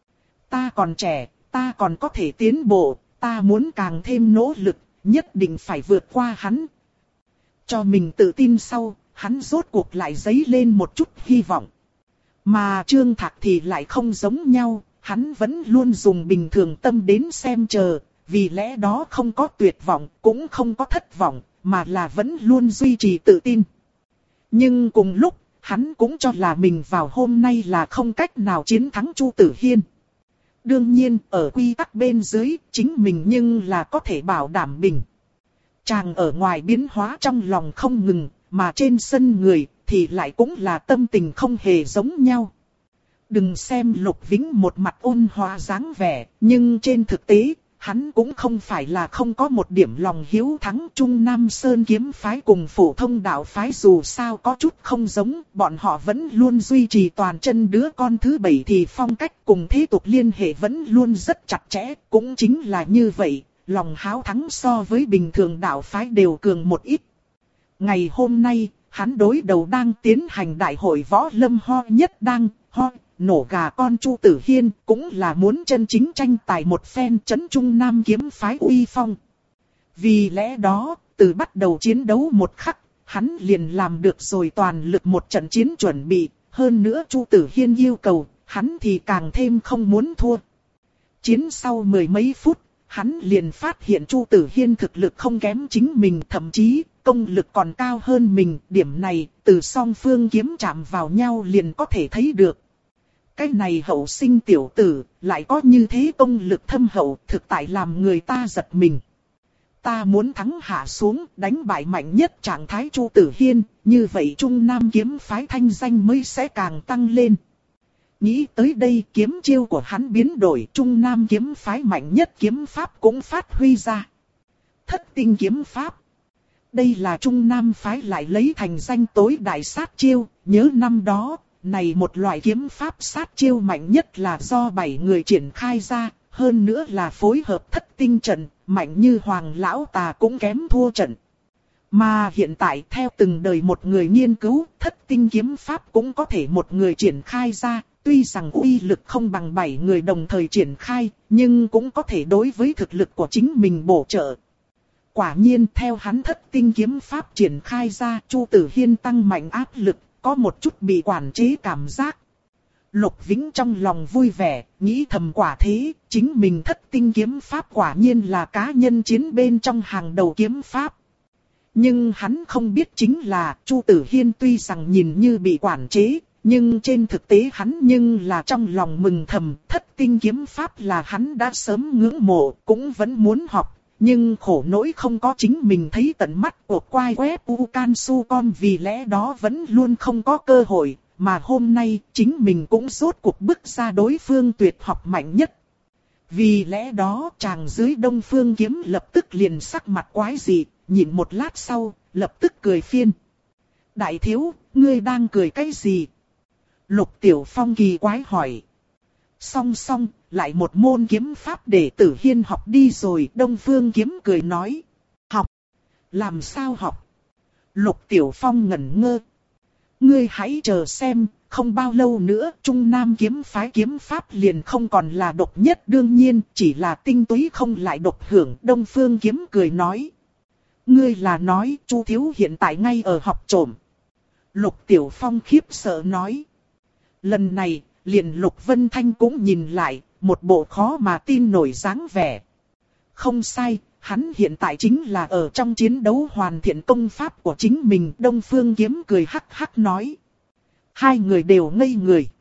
Ta còn trẻ, ta còn có thể tiến bộ, ta muốn càng thêm nỗ lực, nhất định phải vượt qua hắn. Cho mình tự tin sau, hắn rốt cuộc lại dấy lên một chút hy vọng. Mà Trương Thạc thì lại không giống nhau, hắn vẫn luôn dùng bình thường tâm đến xem chờ, vì lẽ đó không có tuyệt vọng, cũng không có thất vọng, mà là vẫn luôn duy trì tự tin. Nhưng cùng lúc, hắn cũng cho là mình vào hôm nay là không cách nào chiến thắng Chu Tử Hiên. Đương nhiên, ở quy tắc bên dưới, chính mình nhưng là có thể bảo đảm mình. Chàng ở ngoài biến hóa trong lòng không ngừng, mà trên sân người thì lại cũng là tâm tình không hề giống nhau. Đừng xem Lục Vĩnh một mặt ôn hòa dáng vẻ, nhưng trên thực tế, hắn cũng không phải là không có một điểm lòng hiếu thắng. Trung Nam Sơn kiếm phái cùng phổ thông đạo phái dù sao có chút không giống, bọn họ vẫn luôn duy trì toàn chân đứa con thứ bảy thì phong cách cùng thế tục liên hệ vẫn luôn rất chặt chẽ, cũng chính là như vậy, lòng háo thắng so với bình thường đạo phái đều cường một ít. Ngày hôm nay, hắn đối đầu đang tiến hành đại hội võ lâm ho nhất đang, ho, nổ gà con Chu Tử Hiên, cũng là muốn chân chính tranh tài một phen chấn Trung Nam kiếm phái uy phong. Vì lẽ đó, từ bắt đầu chiến đấu một khắc, hắn liền làm được rồi toàn lực một trận chiến chuẩn bị, hơn nữa Chu Tử Hiên yêu cầu, hắn thì càng thêm không muốn thua. Chiến sau mười mấy phút, hắn liền phát hiện Chu Tử Hiên thực lực không kém chính mình, thậm chí công lực còn cao hơn mình. Điểm này từ song phương kiếm chạm vào nhau liền có thể thấy được. Cái này hậu sinh tiểu tử lại có như thế công lực thâm hậu, thực tại làm người ta giật mình. Ta muốn thắng hạ xuống, đánh bại mạnh nhất trạng thái Chu Tử Hiên, như vậy Trung Nam kiếm phái thanh danh mới sẽ càng tăng lên. Nghĩ tới đây, kiếm chiêu của hắn biến đổi, Trung Nam kiếm phái mạnh nhất kiếm pháp cũng phát huy ra. Thất tinh kiếm pháp. Đây là Trung Nam phái lại lấy thành danh tối đại sát chiêu, nhớ năm đó, này một loại kiếm pháp sát chiêu mạnh nhất là do bảy người triển khai ra, hơn nữa là phối hợp thất tinh trận, mạnh như Hoàng Lão Tà cũng kém thua trận. Mà hiện tại theo từng đời một người nghiên cứu, thất tinh kiếm pháp cũng có thể một người triển khai ra. Tuy rằng uy lực không bằng bảy người đồng thời triển khai, nhưng cũng có thể đối với thực lực của chính mình bổ trợ. Quả nhiên theo hắn thất tinh kiếm pháp triển khai ra, Chu Tử Hiên tăng mạnh áp lực, có một chút bị quản chế cảm giác. Lục Vĩnh trong lòng vui vẻ, nghĩ thầm quả thế, chính mình thất tinh kiếm pháp quả nhiên là cá nhân chiến bên trong hàng đầu kiếm pháp. Nhưng hắn không biết chính là, Chu Tử Hiên tuy rằng nhìn như bị quản chế, nhưng trên thực tế hắn nhưng là trong lòng mừng thầm, thất tinh kiếm pháp là hắn đã sớm ngưỡng mộ, cũng vẫn muốn học, nhưng khổ nỗi không có chính mình thấy tận mắt của quai web Ucansu.com, vì lẽ đó vẫn luôn không có cơ hội, mà hôm nay chính mình cũng rốt cuộc bước ra đối phương tuyệt học mạnh nhất. Vì lẽ đó chàng dưới Đông Phương Kiếm lập tức liền sắc mặt quái dị, nhìn một lát sau, lập tức cười phiên. Đại thiếu, ngươi đang cười cái gì? Lục Tiểu Phong kỳ quái hỏi. Song song, lại một môn kiếm pháp để Tử Hiên học đi rồi. Đông Phương Kiếm cười nói. Học? Làm sao học? Lục Tiểu Phong ngẩn ngơ. Ngươi hãy chờ xem, không bao lâu nữa Trung Nam kiếm phái kiếm pháp liền không còn là độc nhất, đương nhiên chỉ là tinh túy không lại độc hưởng. Đông Phương Kiếm cười nói. Ngươi là nói Chu thiếu hiện tại ngay ở học trộm? Lục Tiểu Phong khiếp sợ nói. Lần này, liền Lục Vân Thanh cũng nhìn lại, một bộ khó mà tin nổi dáng vẻ. Không sai, hắn hiện tại chính là ở trong chiến đấu hoàn thiện công pháp của chính mình. Đông Phương Kiếm cười hắc hắc nói. Hai người đều ngây người.